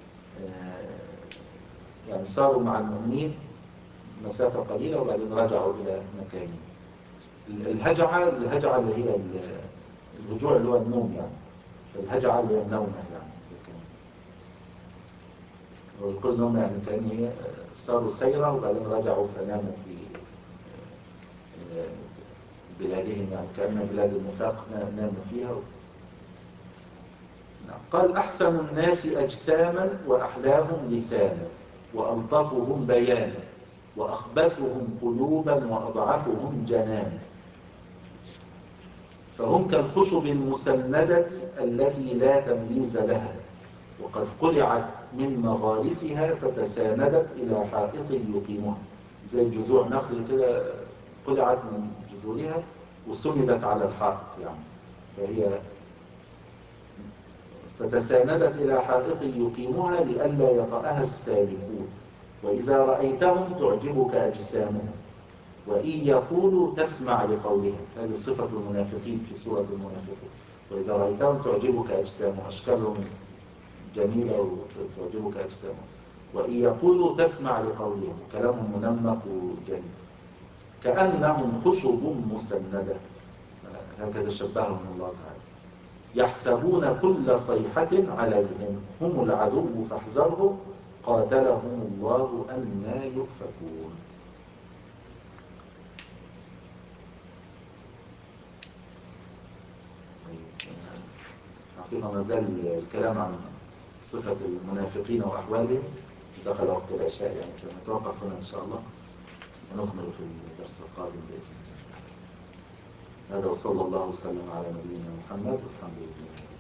يعني صاروا مع المؤمنين مسافة قليلة وبعدين رجعوا إلى مكانهم. الهجعة الهجعة اللي هي الهجوع اللي هو النوم، يعني فالهجعة اللي هي النومة يعني. والكل نوم يعني كأن هي صاروا سيرا وبعدين رجعوا فناموا في بلادهم، يعني كأن بلاد النفاق ناموا فيها. قال أحسن الناس أجساما وأحلاهم لسانا وألطفهم بيانا وأخبثهم قلوبا وأضعفهم جنانا، فهم كالخشب المسندة التي لا تمييز لها وقد قلعت من مغارسها فتساندت إلى حائط يقيمها، زي جذوع نخل كده قلعت من جذورها وسندت على الحائط، يعني فهي فتساندت إلى حائط يقيمها لئلا يطأها السالكون، وإذا رأيتهم تعجبك أجسامهم وإن يقولوا تسمع لقولهم. هذه صفة المنافقين في سورة المنافقين. وإذا رأيتهم تعجبك أجسامهم، أشكالهم جميلة وتعجبك أجسامهم، وإن يقولوا تسمع لقولهم، كلامهم منمق وجميل كأنهم خشب مسندة، هكذا شبههم الله تعالى. يحسبون كل صيحة عليهم هم العدو فاحذرهم قاتلهم الله أنى يؤفكون. حقيقة ما زال الكلام عن صفة المنافقين وأحوالهم، دخل وقت العشاء يعني، فنتوقف هنا إن شاء الله ونكمل في الدرس القادم بإذن الله. هذا وصلى الله وسلم على نبينا محمد والحمد لله.